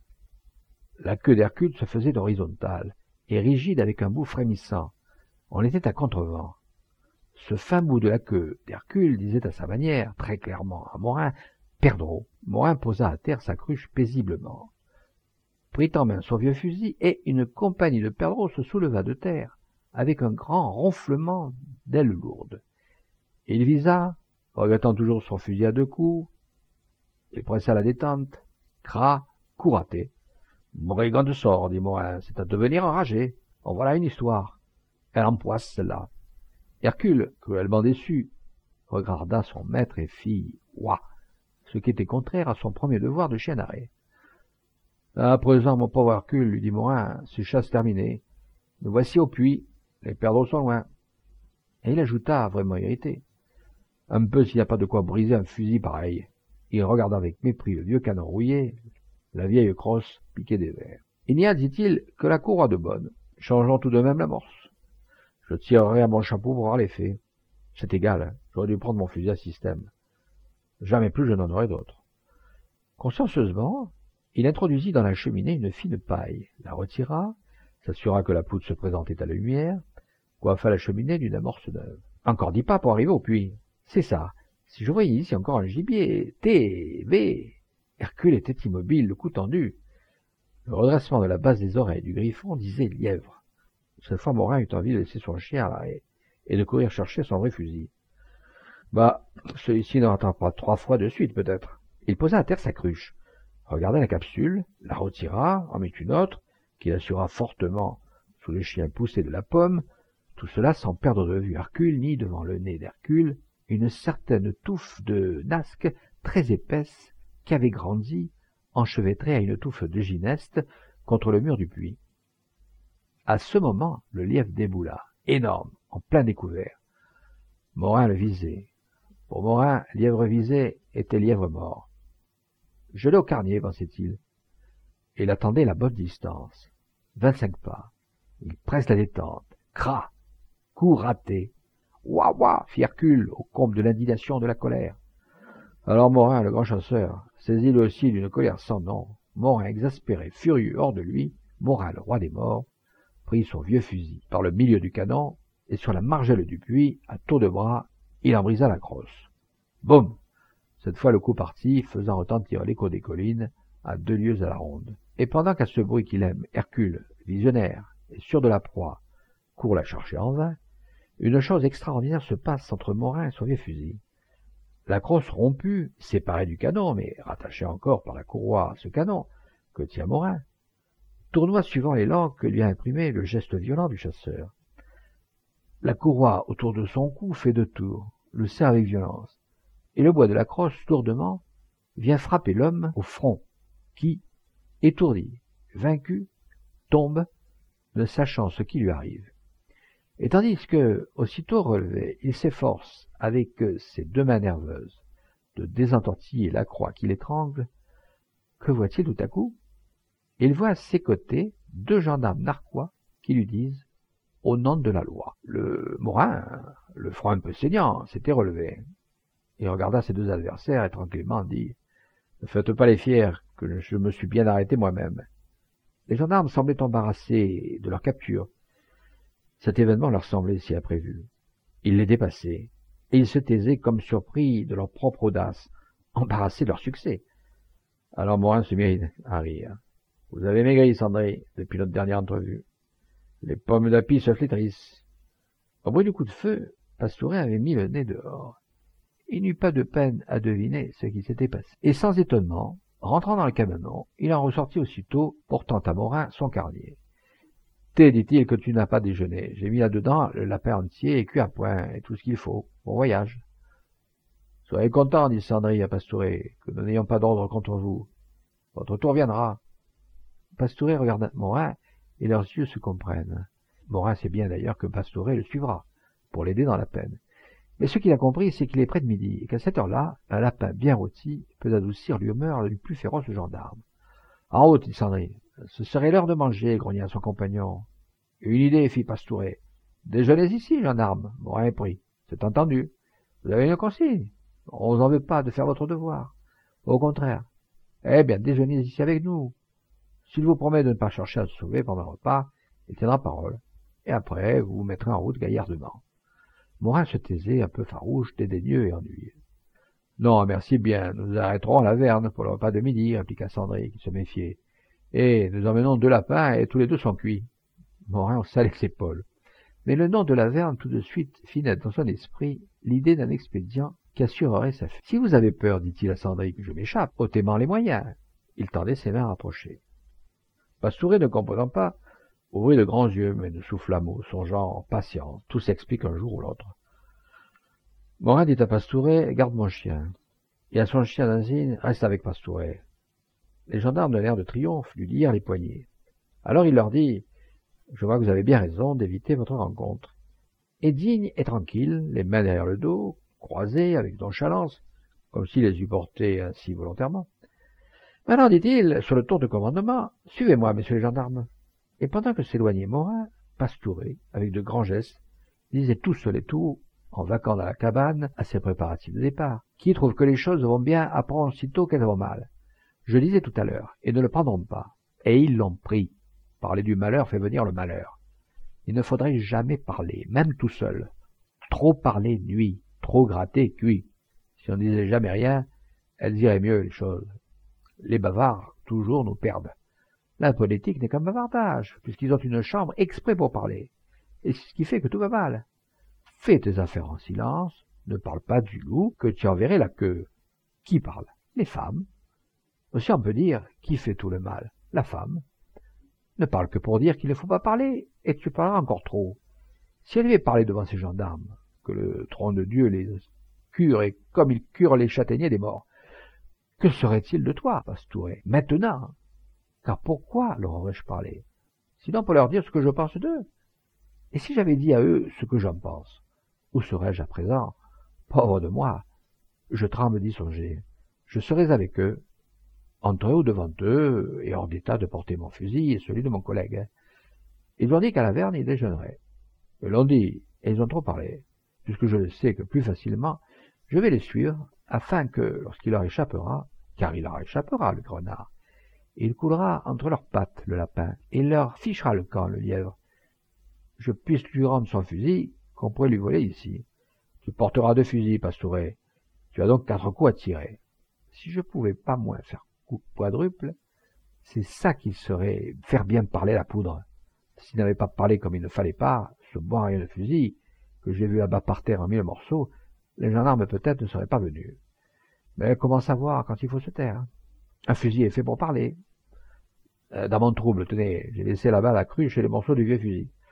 La queue d'Hercule se faisait d'horizontale, et rigide avec un bout frémissant. On était à contrevent. Ce fin bout de la queue d'Hercule disait à sa manière, très clairement à Morin, « Perdreau ». Morin posa à terre sa cruche paisiblement, prit en main son vieux fusil, et une compagnie de perdreaux se souleva de terre, avec un grand ronflement d'ailes lourdes. Il visa, regrettant toujours son fusil à deux coups, il pressa la détente, cra, coup raté. « Brigand de sort, dit Morin, c'est à devenir enragé. En voilà une histoire. Elle empoisse celle-là. » Hercule, cruellement déçu, regarda son maître et fit « Ouah !» ce qui était contraire à son premier devoir de chien d'arrêt. « À présent, mon pauvre Hercule, lui dit Morin, ces chasses terminées. Nous voici au puits, les perdreaux sont loin. » Et il ajouta, vraiment irrité, « Un peu s'il n'y a pas de quoi briser un fusil pareil. » Il regarda avec mépris le vieux canon rouillé, la vieille crosse piquée des vers. « Il n'y a, dit-il, que la courroie de bonne. Changeons tout de même l'amorce. Je tirerai à mon chapeau pour voir l'effet. C'est égal, hein, j'aurais dû prendre mon fusil à système. Jamais plus je n'en aurai d'autres. » Consciencieusement, il introduisit dans la cheminée une fine paille, la retira, s'assura que la poudre se présentait à la lumière, coiffa la cheminée d'une amorce neuve. Encore dix pas pour arriver au puits. C'est ça. Si je voyais ici encore un gibier, T, V. Hercule était immobile, le cou tendu. Le redressement de la base des oreilles du griffon disait lièvre. Cette fois, Morin eut envie de laisser son chien à l'arrêt et de courir chercher son vrai fusil. Bah, celui-ci ne rentra pas trois fois de suite, peut-être. Il posa à terre sa cruche, regarda la capsule, la retira, en mit une autre, qu'il assura fortement sous le chien poussé de la pomme, tout cela sans perdre de vue Hercule, ni devant le nez d'Hercule, une certaine touffe de nasque très épaisse qui avait grandi, enchevêtrée à une touffe de gineste, contre le mur du puits. À ce moment, le lièvre déboula, énorme, en plein découvert. Morin le visait. Pour Morin, lièvre visé était lièvre mort. Je l'ai au carnier, pensait-il. Il attendait la bonne distance. Vingt-cinq pas. Il presse la détente. Cra! Coup raté. Ouah ouah! Fit Hercule, au comble de l'indignation de la colère. Alors Morin, le grand chasseur, saisit lui aussi d'une colère sans nom. Morin, exaspéré, furieux, hors de lui, Morin, le roi des morts, prit son vieux fusil par le milieu du canon, et sur la margelle du puits, à tour de bras, il en brisa la crosse. Boum! Cette fois le coup partit, faisant retentir l'écho des collines, à deux lieues à la ronde. Et pendant qu'à ce bruit qu'il aime, Hercule, visionnaire et sûr de la proie, court la chercher en vain, une chose extraordinaire se passe entre Morin et son vieux fusil. La crosse rompue, séparée du canon, mais rattachée encore par la courroie à ce canon, que tient Morin, tournoie suivant l'élan que lui a imprimé le geste violent du chasseur. La courroie autour de son cou fait deux tours, le serre avec violence, et le bois de la crosse, lourdement, vient frapper l'homme au front, qui, étourdi, vaincu, tombe, ne sachant ce qui lui arrive. Et tandis que, aussitôt relevé, il s'efforce, avec ses deux mains nerveuses, de désentortiller la croix qui l'étrangle, que voit-il tout à coup? Il voit à ses côtés deux gendarmes narquois qui lui disent « Au nom de la loi ». Le Morin, le front un peu saignant, s'était relevé. Il regarda ses deux adversaires et tranquillement dit « Ne faites pas les fiers, que je me suis bien arrêté moi-même ». Les gendarmes semblaient embarrassés de leur capture. Cet événement leur semblait si imprévu. Ils les dépassaient, et ils se taisaient comme surpris de leur propre audace, embarrassés de leur succès. Alors Morin se mit à rire. « Vous avez maigri, Sandré, depuis notre dernière entrevue. Les pommes d'api se flétrissent. » Au bruit du coup de feu, Pastouret avait mis le nez dehors. Il n'eut pas de peine à deviner ce qui s'était passé. Et sans étonnement, rentrant dans le cabanon, il en ressortit aussitôt, portant à Morin son carnier. « Té, dit-il, que tu n'as pas déjeuné. J'ai mis là-dedans le lapin entier et cuit à point, et tout ce qu'il faut. Bon voyage. » « Soyez content, dit Sandry à Pastouret, que nous n'ayons pas d'ordre contre vous. Votre tour viendra. » Pastouret regarda Morin, et leurs yeux se comprennent. Morin sait bien d'ailleurs que Pastouret le suivra, pour l'aider dans la peine. Mais ce qu'il a compris, c'est qu'il est près de midi, et qu'à cette heure-là, un lapin bien rôti peut adoucir l'humeur du plus féroce gendarme. « En route, dit Sandry. Ce serait l'heure de manger, grogna son compagnon. « Une idée, fit Pastouret. Déjeunez ici, gendarme. Morin est pris. C'est entendu. Vous avez une consigne. On vous en veut pas de faire votre devoir. Au contraire. Eh bien, déjeunez ici avec nous. S'il vous promet de ne pas chercher à se sauver pendant le repas, il tiendra parole. Et après, vous vous mettrez en route gaillardement. » Morin se taisait, un peu farouche, dédaigneux et ennuyeux. « Non, merci bien, nous arrêterons à la Verne pour le repas de midi, répliqua Sandry, qui se méfiait. Et nous emmenons deux lapins et tous les deux sont cuits. » Morin haussa les épaules. Mais le nom de la Verne tout de suite fit naître dans son esprit l'idée d'un expédient qui assurerait sa fuite. « Si vous avez peur, dit-il à Sandry, que je m'échappe, ôtez-m'en les moyens. » Il tendait ses mains rapprochées. Pastouret, ne comprenant pas, ouvrit de grands yeux, mais ne souffla mot, songeant patience. Tout s'explique un jour ou l'autre. Morin dit à Pastouret, « Garde mon chien. » Et à son chien d'insigne, « Reste avec Pastouret. » Les gendarmes, d'un air de triomphe, lui lièrent les poignets. Alors il leur dit, « Je vois que vous avez bien raison d'éviter votre rencontre. » Et digne et tranquille, les mains derrière le dos, croisées avec nonchalance, comme s'il les eût portées ainsi volontairement. « Maintenant, dit-il, sur le tour de commandement, suivez-moi, messieurs les gendarmes. » Et pendant que s'éloignait Morin, Pastouret, avec de grands gestes, disait tout seul et tout, en vaquant dans la cabane à ses préparatifs de départ, « Qui trouve que les choses vont bien apprend aussitôt qu'elles vont mal. Je disais tout à l'heure, et ne le prendront pas. » Et ils l'ont pris. Parler du malheur fait venir le malheur. Il ne faudrait jamais parler, même tout seul. Trop parler nuit, trop gratter cuit. Si on ne disait jamais rien, elles iraient mieux, les choses. Les bavards, toujours, nous perdent. La politique n'est qu'un bavardage, puisqu'ils ont une chambre exprès pour parler. Et c'est ce qui fait que tout va mal. Fais tes affaires en silence, ne parle pas du loup, que tu enverrais la queue. Qui parle? Les femmes. Aussi on peut dire, qui fait tout le mal? La femme. Ne parle que pour dire qu'il ne faut pas parler, et tu parleras encore trop. Si elle avait parlé devant ces gendarmes, que le trône de Dieu les cure, et comme il cure les châtaigniers des morts, que serait-il de toi, Pastouret, maintenant? Car pourquoi leur aurais-je parlé? Sinon pour leur dire ce que je pense d'eux. Et si j'avais dit à eux ce que j'en pense, où serais-je à présent? Pauvre de moi, je tremble d'y songer. Je serais avec eux, entre eux ou devant eux, et hors d'état de porter mon fusil et celui de mon collègue. Ils ont dit qu'à la Verne, ils déjeuneraient. Ils l'ont dit, et ils ont trop parlé, puisque je le sais que plus facilement, je vais les suivre, afin que, lorsqu'il leur échappera, car il leur échappera, le grenard, il coulera entre leurs pattes, le lapin, et leur fichera le camp, le lièvre. Je puisse lui rendre son fusil, qu'on pourrait lui voler ici. Tu porteras deux fusils, Pastouret. Tu as donc quatre coups à tirer. Si je pouvais pas moins faire coup quadruple, c'est ça qui serait faire bien parler la poudre. S'il n'avait pas parlé comme il ne fallait pas, ce bon rien de fusil, que j'ai vu là-bas par terre en mille morceaux, les gendarmes peut-être ne seraient pas venus. Mais comment savoir quand il faut se taire? Un fusil est fait pour parler. Dans mon trouble, tenez, j'ai laissé là-bas la cruche et les morceaux du vieux fusil.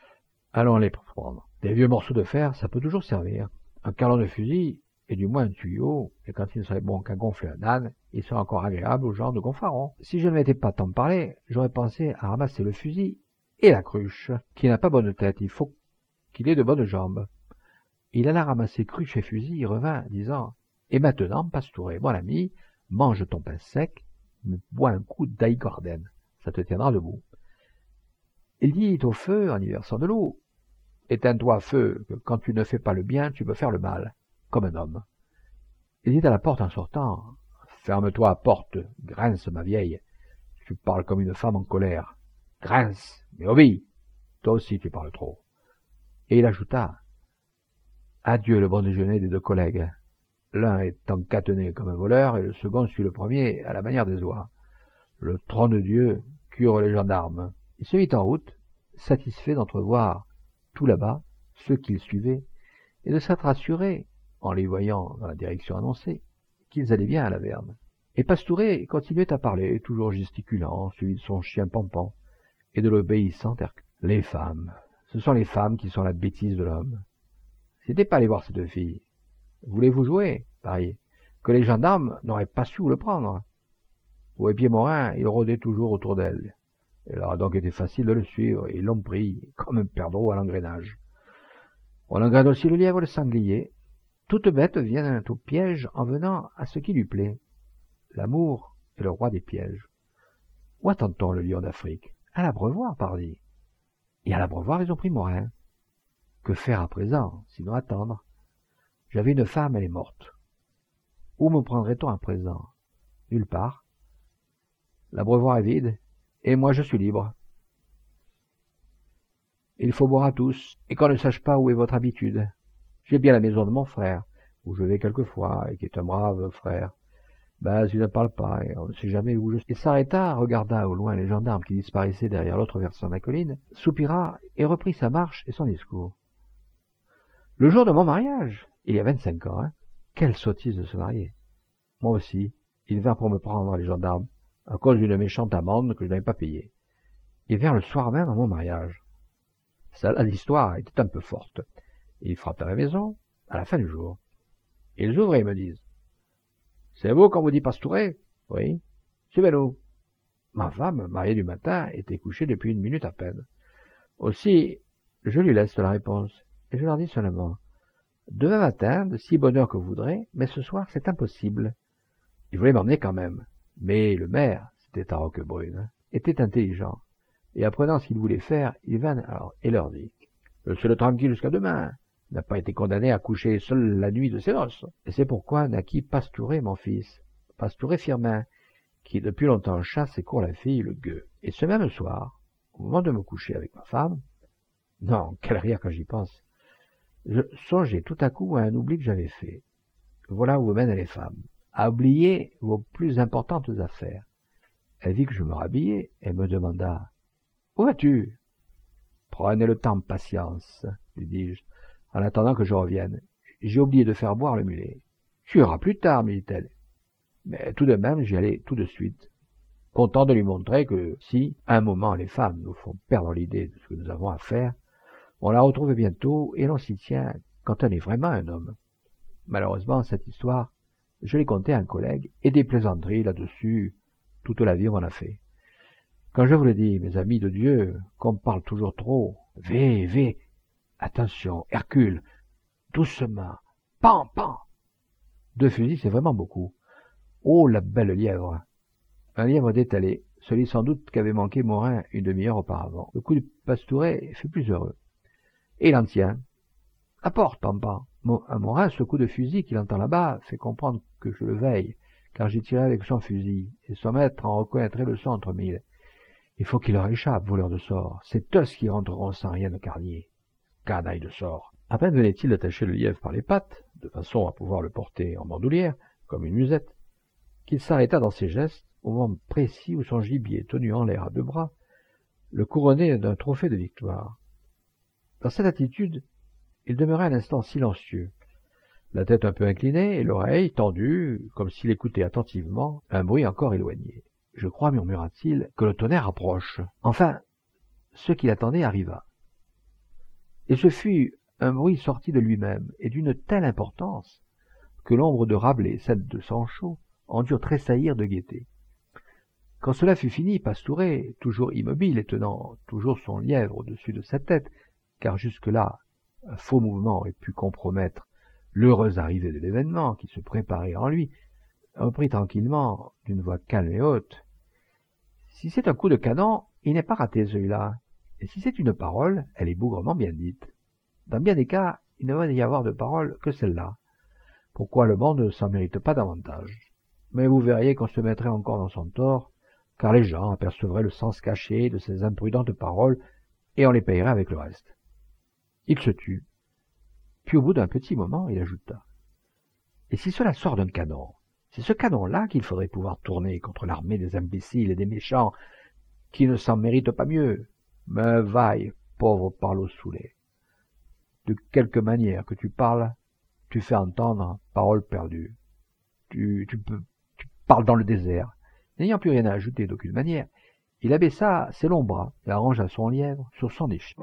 Allons les prendre. Des vieux morceaux de fer, ça peut toujours servir. Un carlon de fusil, et du moins un tuyau, et quand il ne serait bon qu'à gonfler un âne, il serait encore agréable au genre de gonfaron. Si je ne m'étais pas tant parlé, j'aurais pensé à ramasser le fusil et la cruche, qui n'a pas bonne tête, il faut qu'il ait de bonnes jambes. Il alla ramasser cruche et fusil et revint, disant « Et maintenant, Pastouré, mon ami, mange ton pain sec, mais bois un coup d'aïgorden, ça te tiendra debout. » Il dit au feu, en y versant de l'eau, « Éteins-toi, feu, que quand tu ne fais pas le bien, tu peux faire le mal, comme un homme. » Il dit à la porte en sortant, « Ferme-toi, porte, grince, ma vieille, tu parles comme une femme en colère. Grince, mais obéis, toi aussi tu parles trop. » Et il ajouta, « Adieu le bon déjeuner des deux collègues. L'un est encatené comme un voleur, et le second suit le premier à la manière des oies. Le trône de Dieu cure les gendarmes. » Il se mit en route, satisfait d'entrevoir tout là-bas ceux qu'il suivait, et de s'être assuré, en les voyant dans la direction annoncée, qu'ils allaient bien à Laverne. Et Pastouré continuait à parler, toujours gesticulant, suivi de son chien Pampan, et de l'obéissant Hercule. Les femmes, ce sont les femmes qui sont la bêtise de l'homme. C'était pas aller voir cette fille. Voulez-vous jouer, parier, que les gendarmes n'auraient pas su où le prendre. Au épied Morin, il rôdait toujours autour d'elle. Il leur a donc été facile de le suivre, et ils l'ont pris comme un perdreau à l'engrenage. On engraine aussi le lièvre et le sanglier. Toute bête vient au piège en venant à ce qui lui plaît. L'amour est le roi des pièges. Où attend-on le lion d'Afrique? À l'Abreuvoir, pardi. Et à l'Abreuvoir, ils ont pris Morin. Que faire à présent, sinon attendre? J'avais une femme, elle est morte. Où me prendrait-on à présent? Nulle part. L'Abreuvoir est vide, et moi je suis libre. Il faut boire à tous, et qu'on ne sache pas où est votre habitude. J'ai bien la maison de mon frère, où je vais quelquefois, et qui est un brave frère. Ben, il ne parle pas, et on ne sait jamais où je suis. Il s'arrêta, regarda au loin les gendarmes qui disparaissaient derrière l'autre versant de la colline, soupira, et reprit sa marche et son discours. Le jour de mon mariage, il y a vingt-cinq ans, hein, quelle sottise de se marier. Moi aussi, ils vinrent pour me prendre, les gendarmes, à cause d'une méchante amende que je n'avais pas payée. Ils vinrent le soir même à mon mariage. Celle-là, l'histoire était un peu forte. Ils frappent à la maison, à la fin du jour. Ils ouvrent et me disent, « C'est vous qu'on vous dit Pastouré? »« Oui. »« Suivez-nous. » Ma femme, mariée du matin, était couchée depuis une minute à peine. Aussi, je lui laisse la réponse, et je leur dis seulement, « Demain matin, de si bonne heure que vous voudrez, mais ce soir, c'est impossible. » Ils voulaient m'emmener quand même, mais le maire, c'était à Roquebrune, était intelligent, et apprenant ce qu'il voulait faire, il vint alors et leur dit, « Laissez-le tranquille jusqu'à demain. Il n'a pas été condamné à coucher seul la nuit de ses noces. » Et c'est pourquoi naquit Pastouré, mon fils, Pastouré Firmin, qui depuis longtemps chasse et court la fille, le gueux. Et ce même soir, au moment de me coucher avec ma femme, non, quel rire quand j'y pense, je songeais tout à coup à un oubli que j'avais fait. Voilà où mènent les femmes, à oublier vos plus importantes affaires. Elle vit que je me rhabillais et me demanda, « Où vas-tu ?»« Prenez le temps, patience, lui dis-je, en attendant que je revienne. J'ai oublié de faire boire le mulet. »« Tu iras plus tard, me dit-elle. » Mais tout de même, j'y allais tout de suite, content de lui montrer que si, à un moment, les femmes nous font perdre l'idée de ce que nous avons à faire, on la retrouve bientôt et l'on s'y tient quand on est vraiment un homme. Malheureusement, cette histoire, je l'ai contée à un collègue, et des plaisanteries là-dessus, toute la vie on en a fait. Quand je vous le dis, mes amis de Dieu, qu'on parle toujours trop, vé, vé, attention, Hercule, doucement, pan, pan. Deux fusils, c'est vraiment beaucoup. Oh, la belle lièvre. Un lièvre détalé, celui sans doute qu'avait manqué Morin une demi-heure auparavant. Le coup de Pastouré fut plus heureux. Et il en tient. Apporte, Pampan. À Morin, ce coup de fusil qu'il entend là-bas fait comprendre que je le veille, car j'ai tiré avec son fusil, et son maître en reconnaîtrait le son entre mille. Il faut qu'il leur échappe, voleur de sorts. C'est eux qui rentreront sans rien de carnier. Canaille de sorts. À peine venait-il d'attacher le lièvre par les pattes, de façon à pouvoir le porter en bandoulière, comme une musette, qu'il s'arrêta dans ses gestes, au moment précis où son gibier, tenu en l'air à deux bras, le couronnait d'un trophée de victoire. Dans cette attitude, il demeurait un instant silencieux, la tête un peu inclinée et l'oreille tendue, comme s'il écoutait attentivement un bruit encore éloigné. « Je crois, murmura-t-il, que le tonnerre approche. » Enfin, ce qu'il attendait arriva. Et ce fut un bruit sorti de lui-même, et d'une telle importance, que l'ombre de Rabelais, celle de Sancho, en durent tressaillir de gaieté. Quand cela fut fini, Pastouret, toujours immobile et tenant toujours son lièvre au-dessus de sa tête, car jusque-là, un faux mouvement aurait pu compromettre l'heureuse arrivée de l'événement qui se préparait en lui, reprit tranquillement, d'une voix calme et haute. « Si c'est un coup de canon, il n'est pas raté celui-là, et si c'est une parole, elle est bougrement bien dite. Dans bien des cas, il ne va y avoir de parole que celle-là. Pourquoi le monde ne s'en mérite pas davantage? Mais vous verriez qu'on se mettrait encore dans son tort, car les gens apercevraient le sens caché de ces imprudentes paroles, et on les payerait avec le reste. » Il se tut, puis au bout d'un petit moment, il ajouta. « Et si cela sort d'un canon, c'est ce canon-là qu'il faudrait pouvoir tourner contre l'armée des imbéciles et des méchants, qui ne s'en méritent pas mieux. Mais vaille, pauvre parle au saoulé. De quelque manière que tu parles, tu fais entendre parole perdue. Tu, tu, peux, tu parles dans le désert. » N'ayant plus rien à ajouter d'aucune manière, il abaissa ses longs bras et arrangea son lièvre sur son échine.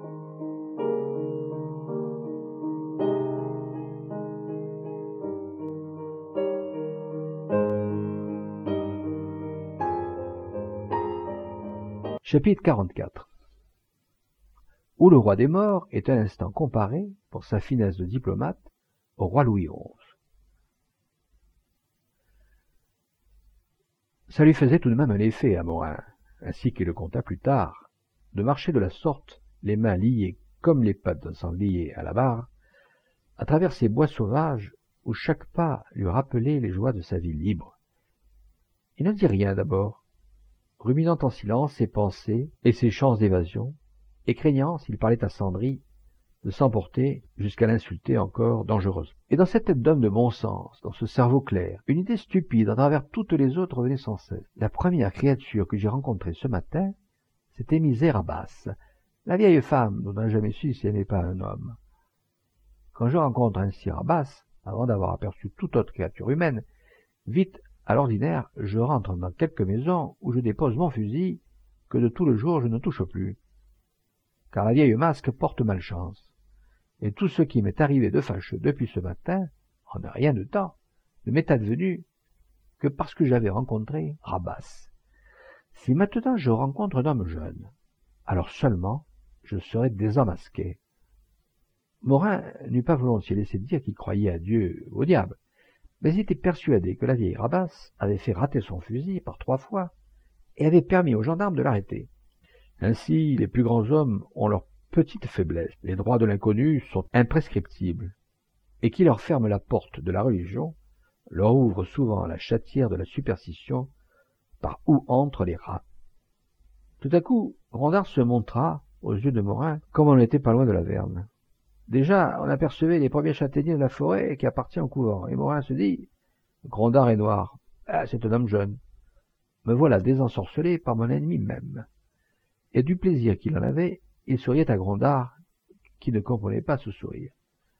Chapitre quarante-quatre. Où le roi des morts est un instant comparé, pour sa finesse de diplomate, au roi Louis onze. Ça lui faisait tout de même un effet à Morin, ainsi qu'il le compta plus tard, de marcher de la sorte, les mains liées comme les pattes d'un sanglier à la barre, à travers ces bois sauvages où chaque pas lui rappelait les joies de sa vie libre. Il ne dit rien d'abord, ruminant en silence ses pensées et ses chances d'évasion, et craignant, s'il parlait à Sandry, de s'emporter jusqu'à l'insulter encore dangereusement. Et dans cette tête d'homme de bon sens, dans ce cerveau clair, une idée stupide à travers toutes les autres venait sans cesse. La première créature que j'ai rencontrée ce matin, c'était Misère Abbas, la vieille femme dont on n'a jamais su si elle n'est pas un homme. Quand je rencontre ainsi Abbas, avant d'avoir aperçu toute autre créature humaine, vite, à l'ordinaire, je rentre dans quelques maisons où je dépose mon fusil, que de tout le jour je ne touche plus. Car la vieille masque porte malchance. Et tout ce qui m'est arrivé de fâcheux depuis ce matin, en un rien de temps, ne m'est advenu que parce que j'avais rencontré Rabas. Si maintenant je rencontre un homme jeune, alors seulement je serai désenmasqué. Morin n'eût pas volontiers laissé dire qu'il croyait à Dieu ou au diable, mais il était persuadé que la vieille Rabas avait fait rater son fusil par trois fois et avait permis aux gendarmes de l'arrêter. Ainsi, les plus grands hommes ont leurs petites faiblesses. Les droits de l'inconnu sont imprescriptibles, et qui leur ferme la porte de la religion leur ouvre souvent la chatière de la superstition par où entrent les rats. Tout à coup, Rondard se montra, aux yeux de Morin, comme on n'était pas loin de la Verne. Déjà, on apercevait les premiers châtaigniers de la forêt qui appartient au couvent, et Morin se dit « Rondard est noir, ah, c'est un homme jeune. Me voilà désensorcelé par mon ennemi même. » Et du plaisir qu'il en avait, il souriait à Grondard, qui ne comprenait pas ce sourire.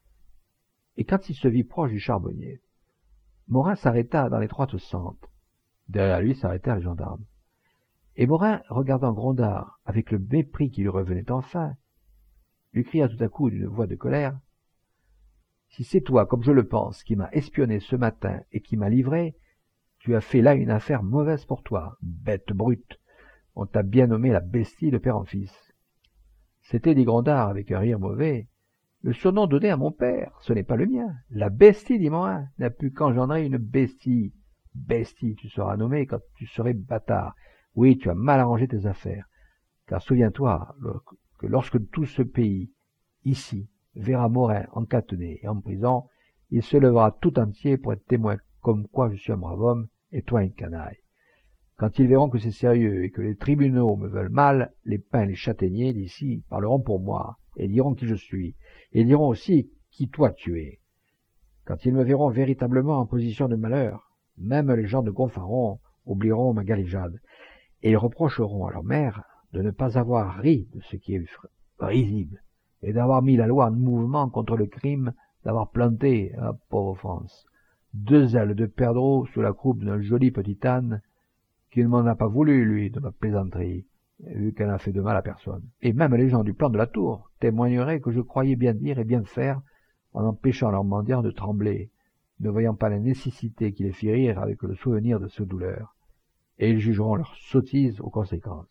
Et quand il se vit proche du charbonnier, Morin s'arrêta dans l'étroite sente. Derrière lui s'arrêtèrent les gendarmes. Et Morin, regardant Grondard avec le mépris qui lui revenait enfin, lui cria tout à coup d'une voix de colère « Si c'est toi, comme je le pense, qui m'as espionné ce matin et qui m'as livré, tu as fait là une affaire mauvaise pour toi, bête brute. On t'a bien nommé la bestie de père en fils. » C'était, dit Grondard avec un rire mauvais, le surnom donné à mon père, ce n'est pas le mien. La bestie, dit Morin, n'a pu qu'engendrer une bestie. Bestie, tu seras nommé quand tu serais bâtard. Oui, tu as mal arrangé tes affaires. Car souviens-toi que lorsque tout ce pays, ici, verra Morin encatené et en prison, il se lèvera tout entier pour être témoin comme quoi je suis un brave homme et toi une canaille. Quand ils verront que c'est sérieux et que les tribunaux me veulent mal, les pins et les châtaigniers d'ici parleront pour moi et diront qui je suis, et diront aussi qui toi tu es. Quand ils me verront véritablement en position de malheur, même les gens de Gonfaron oublieront ma galéjade, et ils reprocheront à leur mère de ne pas avoir ri de ce qui est risible, et d'avoir mis la loi en mouvement contre le crime, d'avoir planté, à pauvre France, deux ailes de perdreau sous la croupe d'un joli petit âne, qu'il m'en a pas voulu, lui, de ma plaisanterie, vu qu'elle n'a fait de mal à personne. Et même les gens du plan de la tour témoigneraient que je croyais bien dire et bien faire en empêchant leurs mendiants de trembler, ne voyant pas la nécessité qui les fit rire avec le souvenir de ce douleur. Et ils jugeront leur sottise aux conséquences.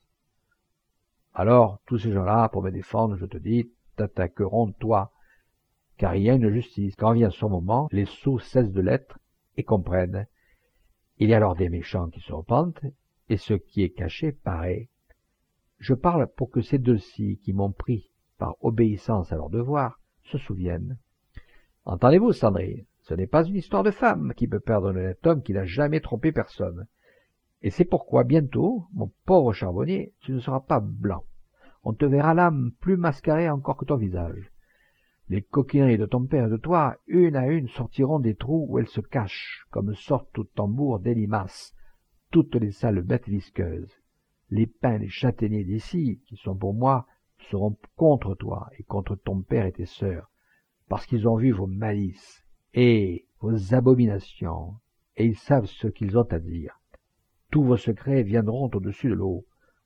Alors, tous ces gens-là, pour me défendre, je te dis, t'attaqueront toi, car il y a une justice. Quand vient son moment, les sots cessent de l'être et comprennent. Il y a alors des méchants qui se repentent, et ce qui est caché paraît. Je parle pour que ces deux-ci, qui m'ont pris par obéissance à leur devoir, se souviennent. Entendez-vous, Sandrine, ce n'est pas une histoire de femme qui peut perdre un honnête homme qui n'a jamais trompé personne. Et c'est pourquoi, bientôt, mon pauvre charbonnier, tu ne seras pas blanc. On te verra l'âme plus mascarée encore que ton visage. Les coquineries de ton père et de toi, une à une, sortiront des trous où elles se cachent, comme sortent au tambour des limaces, toutes les sales bêtes visqueuses. Les pins, les châtaigniers d'ici, qui sont pour moi, seront contre toi et contre ton père et tes sœurs, parce qu'ils ont vu vos malices et vos abominations, et ils savent ce qu'ils ont à dire. Tous vos secrets viendront au-dessus de l'eau.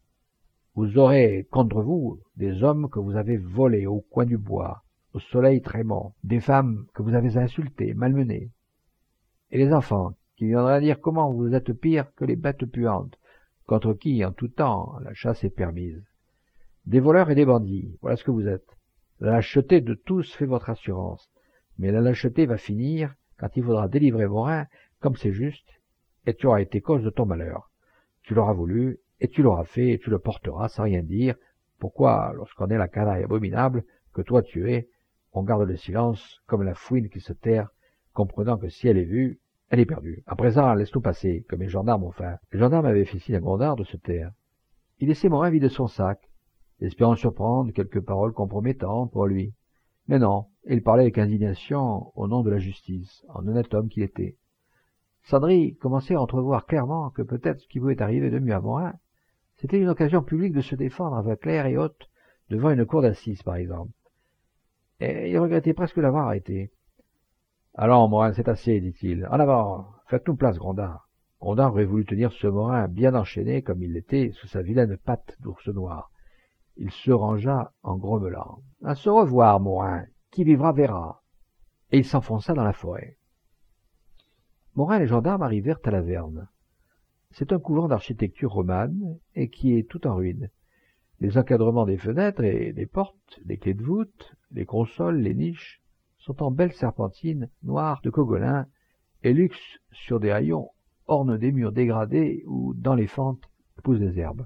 Vous aurez contre vous des hommes que vous avez volés au coin du bois, au soleil trémant, des femmes que vous avez insultées, malmenées, et les enfants qui viendraient dire comment vous êtes pire que les bêtes puantes, contre qui, en tout temps, la chasse est permise. Des voleurs et des bandits, voilà ce que vous êtes. La lâcheté de tous fait votre assurance, mais la lâcheté va finir quand il faudra délivrer Morin, comme c'est juste, et tu auras été cause de ton malheur. Tu l'auras voulu, et tu l'auras fait, et tu le porteras sans rien dire. Pourquoi, lorsqu'on est la canaille abominable que toi tu es, on garde le silence comme la fouine qui se terre, comprenant que si elle est vue, elle est perdue. À présent, laisse-nous passer, comme les gendarmes ont fait. Les gendarmes avaient fait signe à Gondard de se taire. Il laissait Morin vider son sac, espérant surprendre quelques paroles compromettantes pour lui. Mais non, il parlait avec indignation au nom de la justice, en honnête homme qu'il était. Sandry commençait à entrevoir clairement que peut-être ce qui pouvait arriver de mieux à Morin, c'était une occasion publique de se défendre à voix claire et haute devant une cour d'assises, par exemple. Et il regrettait presque l'avoir arrêté. « Allons, Morin, c'est assez, dit-il. En avant, faites-nous place, Grondard. » Grondard aurait voulu tenir ce Morin bien enchaîné comme il l'était sous sa vilaine patte d'ours noir. Il se rangea en grommelant. « À se revoir, Morin, qui vivra verra. » Et il s'enfonça dans la forêt. Morin et les gendarmes arrivèrent à la Verne. C'est un couvent d'architecture romane et qui est tout en ruine. Les encadrements des fenêtres et des portes, les clés de voûte, les consoles, les niches, sont en belles serpentines noires de cogolin et luxe sur des haillons ornent des murs dégradés où, dans les fentes, poussent des herbes.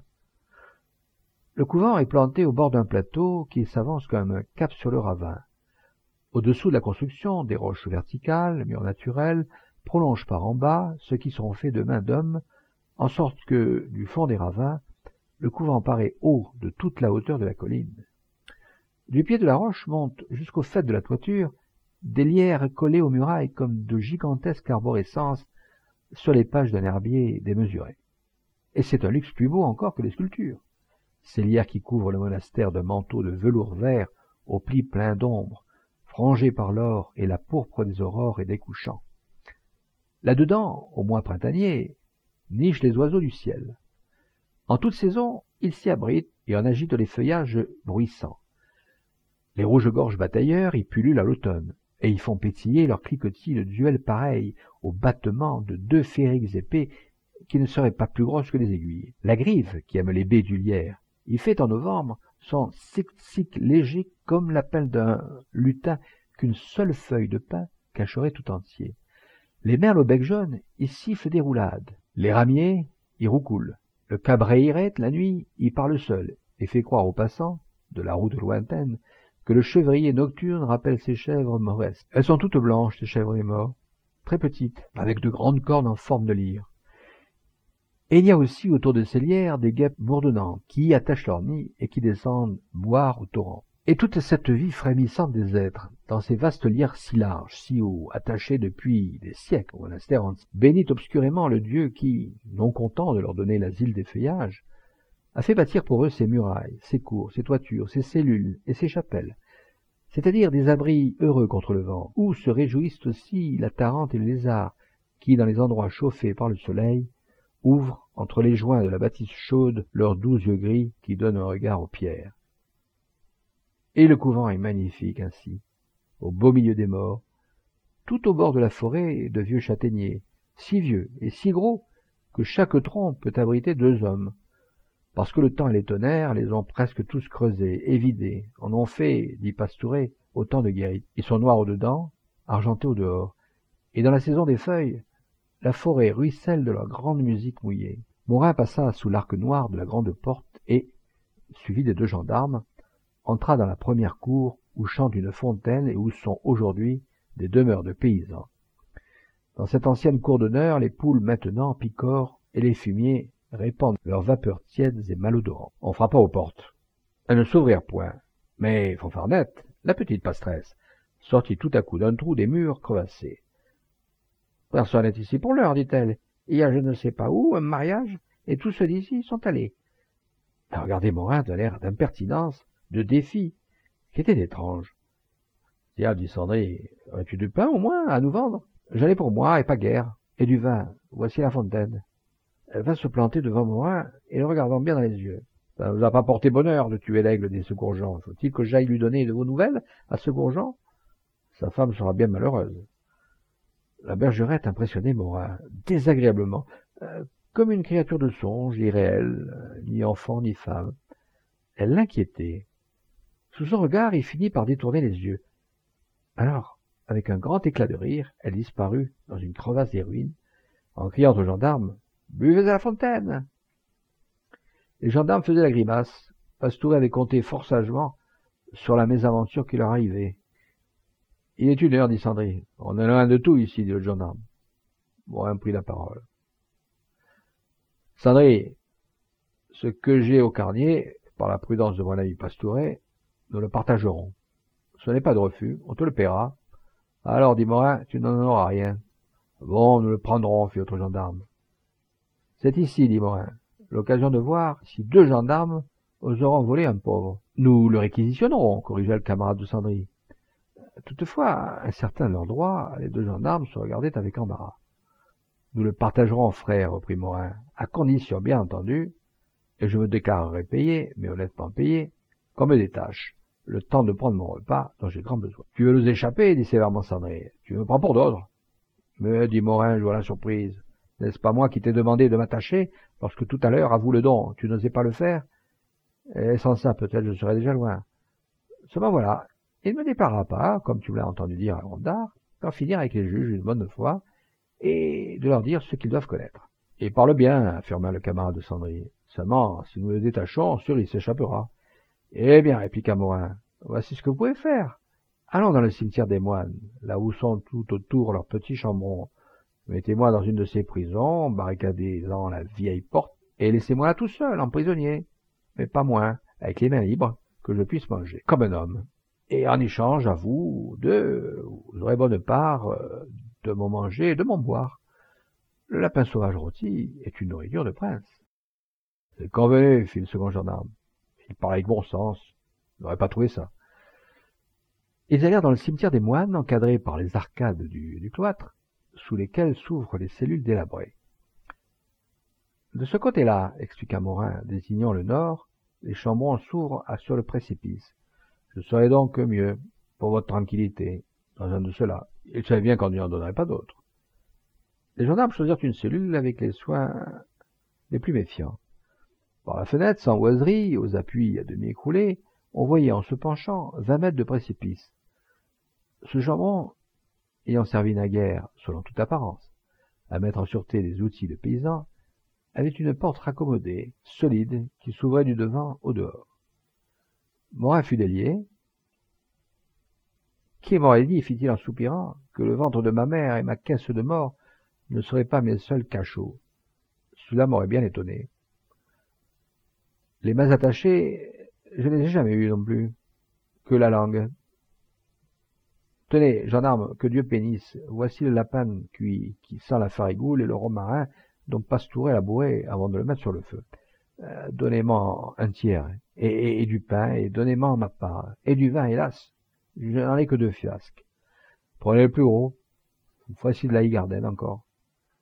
Le couvent est planté au bord d'un plateau qui s'avance comme un cap sur le ravin. Au-dessous de la construction, des roches verticales, murs naturels, prolongent par en bas ceux qui seront faits de main d'homme, en sorte que, du fond des ravins, le couvent paraît haut de toute la hauteur de la colline. Du pied de la roche montent jusqu'au faîte de la toiture des lierres collées aux murailles comme de gigantesques arborescences sur les pages d'un herbier démesuré. Et c'est un luxe plus beau encore que les sculptures. Ces lierres qui couvrent le monastère d'un manteau de velours vert aux plis pleins d'ombre, frangés par l'or et la pourpre des aurores et des couchants. Là-dedans, au mois printanier, nichent les oiseaux du ciel. En toute saison, ils s'y abritent et en agitent les feuillages bruissants. Les rouges-gorges batailleurs y pullulent à l'automne, et y font pétiller leurs cliquetis de duels pareils au battement de deux féeriques épées qui ne seraient pas plus grosses que des aiguilles. La grive, qui aime les baies du lierre, y fait en novembre son sic-sic léger comme l'appel d'un lutin qu'une seule feuille de pin cacherait tout entier. Les merles au bec jaune y sifflent des roulades. Les ramiers y roucoulent. Le cabréirette, la nuit, y parle seul et fait croire aux passants, de la route lointaine, que le chevrier nocturne rappelle ses chèvres mauresques. Elles sont toutes blanches, ces chèvres des morts, très petites, avec de grandes cornes en forme de lyre. Et il y a aussi autour de ces lierres des guêpes bourdonnantes qui y attachent leur nid et qui descendent boire au torrent. Et toute cette vie frémissante des êtres, dans ces vastes lierres si larges, si hauts, attachés depuis des siècles au monastère, bénit obscurément le Dieu qui, non content de leur donner l'asile des feuillages, a fait bâtir pour eux ces murailles, ces cours, ces toitures, ces cellules et ces chapelles, c'est-à-dire des abris heureux contre le vent, où se réjouissent aussi la tarente et le lézard, qui, dans les endroits chauffés par le soleil, ouvrent entre les joints de la bâtisse chaude, leurs doux yeux gris qui donnent un regard aux pierres. Et le couvent est magnifique ainsi, au beau milieu des morts, tout au bord de la forêt de vieux châtaigniers, si vieux et si gros que chaque tronc peut abriter deux hommes, parce que le temps et les tonnerres les ont presque tous creusés et vidés, en ont fait, dit Pastouret, autant de guérites. Ils sont noirs au-dedans, argentés au-dehors, et dans la saison des feuilles, la forêt ruisselle de leur grande musique mouillée. Morin passa sous l'arc noir de la grande porte et, suivi des deux gendarmes, entra dans la première cour où chante une fontaine et où sont aujourd'hui des demeures de paysans. Dans cette ancienne cour d'honneur, les poules maintenant picorent et les fumiers répandent leurs vapeurs tièdes et malodorantes. On frappa aux portes. Elles ne s'ouvrirent point, mais Fanfarnette, la petite pasteresse, sortit tout à coup d'un trou des murs crevassés. « Personne n'est ici pour l'heure, dit-elle. Il y a je ne sais pas où un mariage, et tous ceux d'ici sont allés. » Elle regardait Morin d'un air d'impertinence, de défi, qui était étrange. « Tiens, dit Cendrille, aurais-tu du pain au moins à nous vendre ? J'en ai pour moi, et pas guère, et du vin. Voici la fontaine. » Elle vint se planter devant Morin, et le regardant bien dans les yeux. « Ça ne vous a pas porté bonheur de tuer l'aigle des Secours-Jean. Faut-il que j'aille lui donner de vos nouvelles à Secours-Jean ? Sa femme sera bien malheureuse. » La bergerette impressionnait Morin, désagréablement, euh, comme une créature de songe, irréelle, euh, ni enfant ni femme. Elle l'inquiétait. Sous son regard, il finit par détourner les yeux. Alors, avec un grand éclat de rire, elle disparut dans une crevasse des ruines, en criant aux gendarmes « Buvez à la fontaine !» Les gendarmes faisaient la grimace. Pastouret avait compté fort sagement sur la mésaventure qui leur arrivait. « Il est une heure, dit Cendrille. On est loin de tout ici, dit le gendarme. » Morin prit la parole. « Cendrille, ce que j'ai au carnier, par la prudence de mon ami Pastouret, nous le partagerons. Ce n'est pas de refus, on te le paiera. Alors, dit Morin, tu n'en auras rien. Bon, nous le prendrons, fit l'autre gendarme. C'est ici, dit Morin, l'occasion de voir si deux gendarmes oseront voler un pauvre. Nous le réquisitionnerons, corrigea le camarade de Cendrille. Toutefois, incertains de leurs droits, les deux gendarmes se regardaient avec embarras. Nous le partagerons, frère, reprit Morin, à condition, bien entendu, et je me déclarerai payé, mais honnêtement payé, qu'on me détache, le temps de prendre mon repas dont j'ai grand besoin. Tu veux nous échapper, dit sévèrement Cendrille. Tu me prends pour d'autres. Mais, dit Morin, jouant la surprise, n'est-ce pas moi qui t'ai demandé de m'attacher, lorsque tout à l'heure, avoue le don, tu n'osais pas le faire? Et sans ça, peut-être, je serais déjà loin. Seulement voilà, il ne me déparera pas, comme tu me l'as entendu dire à Rondard, d'en finir avec les juges une bonne fois, et de leur dire ce qu'ils doivent connaître. Et parle bien, affirma le camarade de Cendrille. Seulement, si nous le détachons, sûr il s'échappera. Eh bien, répliqua Morin, voici ce que vous pouvez faire. Allons dans le cimetière des moines, là où sont tout autour leurs petits chambrons. Mettez-moi dans une de ces prisons, barricadez-en la vieille porte, et laissez-moi là tout seul, en prisonnier. Mais pas moins, avec les mains libres, que je puisse manger, comme un homme. Et en échange, à vous deux, vous aurez bonne part euh, de mon manger et de mon boire. Le lapin sauvage rôti est une nourriture de prince. C'est convenu, fit le second gendarme. Il parlait avec bon sens. Il n'aurait pas trouvé ça. Ils allèrent dans le cimetière des moines, encadré par les arcades du, du cloître, sous lesquelles s'ouvrent les cellules délabrées. De ce côté-là, expliqua Morin, désignant le nord, les chambrons s'ouvrent sur le précipice. Je serai donc mieux, pour votre tranquillité, dans un de ceux-là. Il savait bien qu'on n'y en donnerait pas d'autres. Les gendarmes choisirent une cellule avec les soins les plus méfiants. Par la fenêtre, sans boiserie, aux appuis à demi écroulés, on voyait en se penchant vingt mètres de précipice. Ce chambron, ayant servi naguère, selon toute apparence, à mettre en sûreté les outils de paysans, avait une porte raccommodée, solide, qui s'ouvrait du devant au dehors. Morin fut délié. Qui m'aurait dit, fit-il en soupirant, que le ventre de ma mère et ma caisse de mort ne seraient pas mes seuls cachots. Cela m'aurait bien étonné. Les mains attachées, je ne les ai jamais eues non plus, que la langue. Tenez, gendarme, que Dieu bénisse, voici le lapin cuit, qui sent la farigoule et le romarin dont Pastouret l'a bourré avant de le mettre sur le feu. Euh, donnez-moi un tiers, et, et, et du pain, et donnez-moi ma part, et du vin, hélas, je n'en ai que deux fiasques. Prenez le plus gros, voici de la Higarden encore.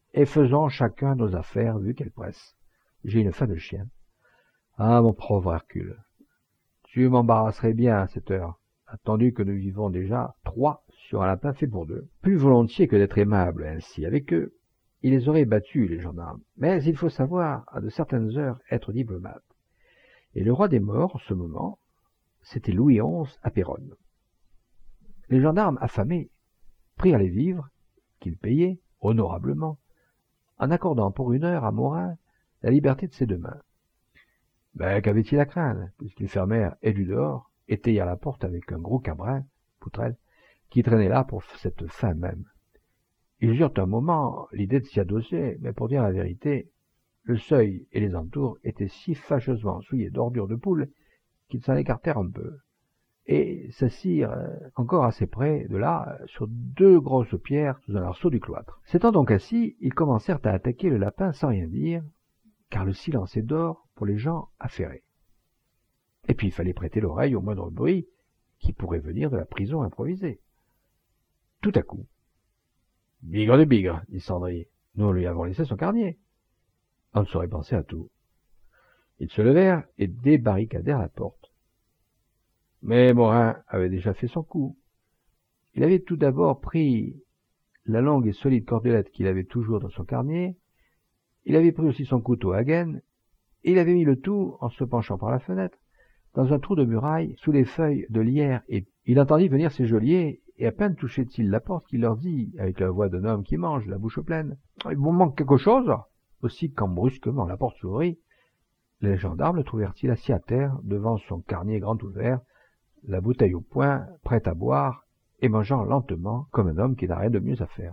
et faisons chacun nos affaires vu qu'elles pressent. J'ai une faim de chien. Ah, mon pauvre Hercule, tu m'embarrasserais bien à cette heure, attendu que nous vivons déjà trois sur un lapin fait pour deux. Plus volontiers que d'être aimable ainsi avec eux, il les aurait battus, les gendarmes. Mais il faut savoir, à de certaines heures, être diplomate. Et le roi des morts, en ce moment, c'était Louis onze à Péronne. Les gendarmes, affamés, prirent les vivres, qu'ils payaient, honorablement, en accordant pour une heure à Morin la liberté de ses deux mains. Ben, qu'avait-il à craindre, puisqu'ils fermèrent et du dehors, étayèrent la porte avec un gros cabrin, poutrelle, qui traînait là pour cette fin même. Ils eurent un moment l'idée de s'y adosser, mais pour dire la vérité, le seuil et les entours étaient si fâcheusement souillés d'ordures de poule qu'ils s'en écartèrent un peu, et s'assirent encore assez près de là, sur deux grosses pierres sous un arceau du cloître. S'étant donc assis, ils commencèrent à attaquer le lapin sans rien dire, car le silence est d'or pour les gens affairés. Et puis il fallait prêter l'oreille au moindre bruit qui pourrait venir de la prison improvisée. Tout à coup, « Bigre de bigre !» dit Cendrillé. « Nous lui avons laissé son carnier. » On ne saurait penser à tout. Ils se levèrent et débarricadèrent la porte. Mais Morin avait déjà fait son coup. Il avait tout d'abord pris la longue et solide cordelette qu'il avait toujours dans son carnier. Il avait pris aussi son couteau à gaine, et il avait mis le tout, en se penchant par la fenêtre, dans un trou de muraille, sous les feuilles de lierre, et il entendit venir ses geôliers, et à peine touchait-il la porte qu'il leur dit, avec la voix d'un homme qui mange, la bouche pleine, « Il vous manque quelque chose ?» Aussi, quand brusquement la porte s'ouvrit, les gendarmes le trouvèrent-ils assis à terre, devant son carnier grand ouvert, la bouteille au poing, prêt à boire, et mangeant lentement, comme un homme qui n'a rien de mieux à faire.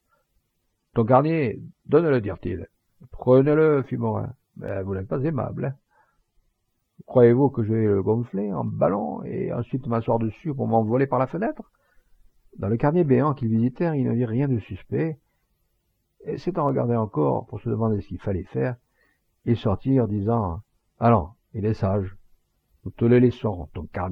« Ton carnier, donne-le, dirent-ils. »« Prenez-le, fit Morin. »« Mais vous n'êtes pas aimable, hein. Croyez-vous que je vais le gonfler en ballon et ensuite m'asseoir dessus pour m'envoler par la fenêtre ?» Dans le carnier béant qu'ils visitèrent, ils ne virent rien de suspect, et s'étant regardés encore pour se demander ce qu'il fallait faire, ils sortirent, disant « Allons, il est sage, nous te le laissons, ton carnier. »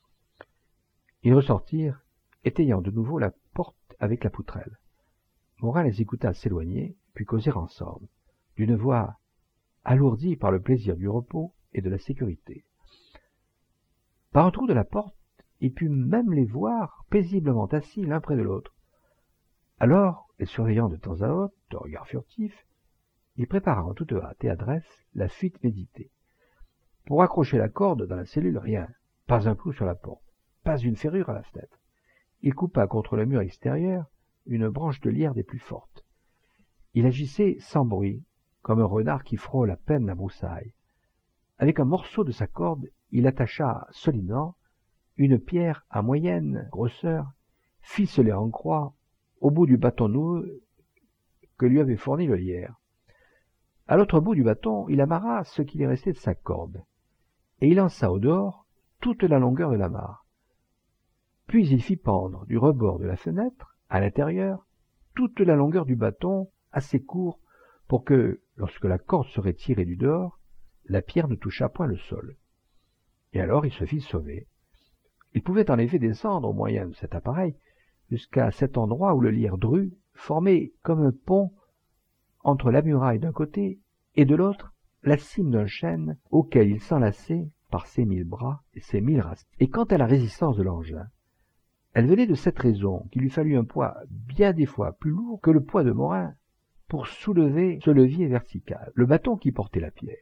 Ils ressortirent, étayant de nouveau la porte avec la poutrelle. Morin les écouta s'éloigner, puis causer ensemble, d'une voix alourdie par le plaisir du repos et de la sécurité. Par un trou de la porte, il put même les voir paisiblement assis l'un près de l'autre. Alors, les surveillant de temps à autre, de regard furtif, il prépara en toute hâte et adresse la fuite méditée. Pour accrocher la corde dans la cellule, rien, pas un clou sur la porte, pas une ferrure à la fenêtre. Il coupa contre le mur extérieur une branche de lierre des plus fortes. Il agissait sans bruit, comme un renard qui frôle à peine la broussaille. Avec un morceau de sa corde, il attacha solidement une pierre à moyenne grosseur, ficelée en croix, au bout du bâton noueux que lui avait fourni le lierre. À l'autre bout du bâton, il amarra ce qu'il est resté de sa corde, et il lança au dehors toute la longueur de l'amarre. Puis il fit pendre du rebord de la fenêtre, à l'intérieur, toute la longueur du bâton, assez court, pour que, lorsque la corde serait tirée du dehors, la pierre ne touchât point le sol. Et alors il se fit sauver. Il pouvait en effet descendre, au moyen de cet appareil, jusqu'à cet endroit où le lierre dru formait comme un pont entre la muraille d'un côté et de l'autre la cime d'un chêne auquel il s'enlaçait par ses mille bras et ses mille racines. Et quant à la résistance de l'engin, elle venait de cette raison qu'il lui fallut un poids bien des fois plus lourd que le poids de Morin pour soulever ce levier vertical, le bâton qui portait la pierre.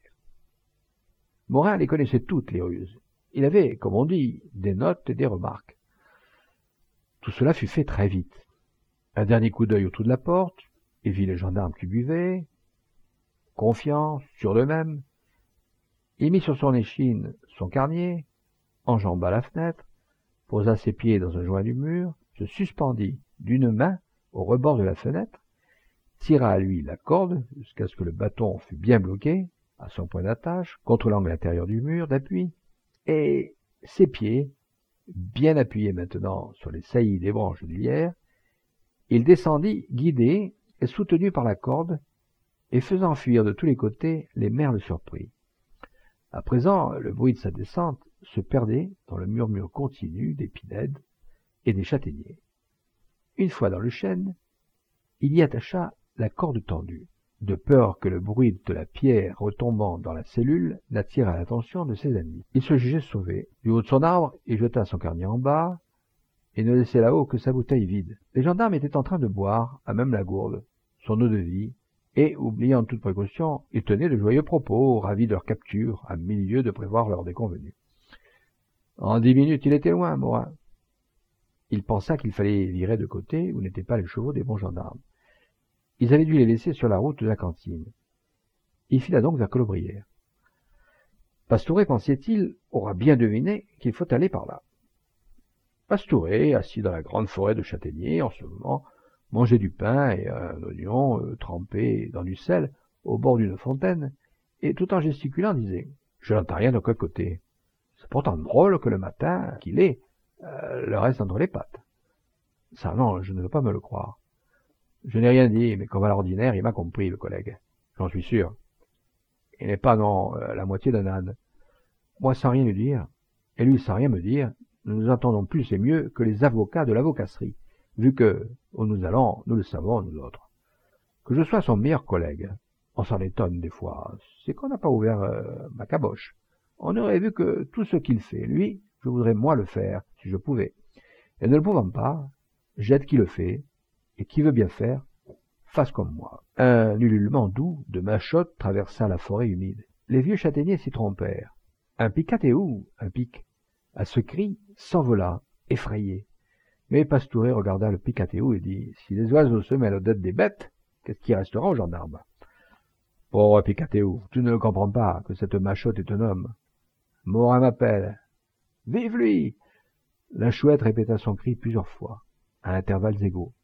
Morin les connaissait toutes, les ruses. Il avait, comme on dit, des notes et des remarques. Tout cela fut fait très vite. Un dernier coup d'œil autour de la porte, il vit les gendarmes qui buvaient. Confiant, sûr d'eux-mêmes, il mit sur son échine son carnier, enjamba la fenêtre, posa ses pieds dans un joint du mur, se suspendit d'une main au rebord de la fenêtre, tira à lui la corde jusqu'à ce que le bâton fût bien bloqué, à son point d'attache, contre l'angle intérieur du mur d'appui, et ses pieds, bien appuyés maintenant sur les saillies des branches de lierre, il descendit guidé et soutenu par la corde, et faisant fuir de tous les côtés les merles surpris. À présent, le bruit de sa descente se perdait dans le murmure continu des pinèdes et des châtaigniers. Une fois dans le chêne, il y attacha la corde tendue, de peur que le bruit de la pierre retombant dans la cellule n'attirât l'attention de ses ennemis. Il se jugeait sauvé. Du haut de son arbre, il jeta son carnier en bas et ne laissait là-haut que sa bouteille vide. Les gendarmes étaient en train de boire, à même la gourde, son eau de vie, et, oubliant toute précaution, ils tenaient de joyeux propos, ravis de leur capture, à mille lieues de prévoir leur déconvenue. En dix minutes, il était loin, Morin. Il pensa qu'il fallait virer de côté où n'étaient pas les chevaux des bons gendarmes. Ils avaient dû les laisser sur la route de la cantine. Il fila donc vers Colobrières. Pastouret, pensait-il, aura bien deviné qu'il faut aller par là. Pastouret, assis dans la grande forêt de châtaigniers, en ce moment, mangeait du pain et un oignon euh, trempé dans du sel au bord d'une fontaine, et tout en gesticulant disait « Je n'entends rien de quel côté. C'est pourtant drôle que le matin qu'il est, euh, le reste entre les pattes. Ça, non, je ne veux pas me le croire. Je n'ai rien dit, mais comme à l'ordinaire, il m'a compris, le collègue. J'en suis sûr. Il n'est pas, non, euh, la moitié d'un âne. Moi, sans rien lui dire, et lui sans rien me dire, nous nous entendons plus et mieux que les avocats de l'avocasserie, vu que, où nous allons, nous le savons, nous autres. Que je sois son meilleur collègue, on s'en étonne des fois, c'est qu'on n'a pas ouvert euh, ma caboche. On aurait vu que tout ce qu'il fait, lui, je voudrais moi le faire, si je pouvais. Et ne le pouvant pas, j'aide qui le fait, et qui veut bien faire, fasse comme moi. Un ululement doux de machotte traversa la forêt humide. Les vieux châtaigniers s'y trompèrent. Un picatéou, un pic, à ce cri, s'envola, effrayé. Mais Pastouret regarda le picatéou et dit « Si les oiseaux se mêlent aux dettes des bêtes, qu'est-ce qui restera aux gendarmes ?»« Pauvre picatéou, tu ne le comprends pas, que cette machotte est un homme. Morin m'appelle. Vive lui !» La chouette répéta son cri plusieurs fois, à intervalles égaux.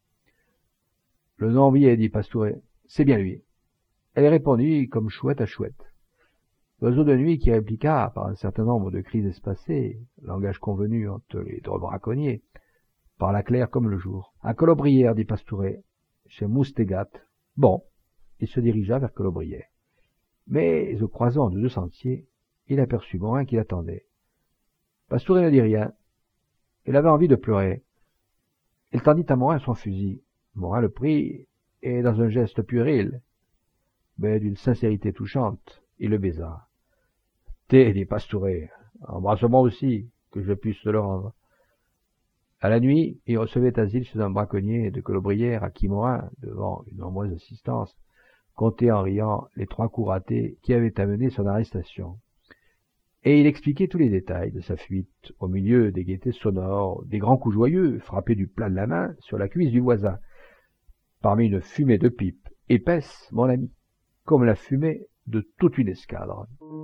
Le nombier, dit Pastouret, c'est bien lui. Elle répondit comme chouette à chouette. L'oiseau de nuit qui répliqua, par un certain nombre de cris espacés, langage convenu entre les deux braconniers, parla clair comme le jour. À Colobrières, dit Pastouret, chez Moustégat. Bon, il se dirigea vers Colobrières. Mais au croisant de deux sentiers, il aperçut Morin qui l'attendait. Pastouret ne dit rien. Il avait envie de pleurer. Il tendit à Morin son fusil. Morin le prit, et dans un geste puéril, mais d'une sincérité touchante, il le baisa. « Té, dit Pastouret, embrasse-moi aussi, que je puisse te le rendre. » À la nuit, il recevait asile chez un braconnier de Colobrières à qui Morin, devant une nombreuse assistance, comptait en riant les trois coups ratés qui avaient amené son arrestation. Et il expliquait tous les détails de sa fuite, au milieu des gaietés sonores, des grands coups joyeux, frappés du plat de la main sur la cuisse du voisin, parmi une fumée de pipe, épaisse, mon ami, comme la fumée de toute une escadre.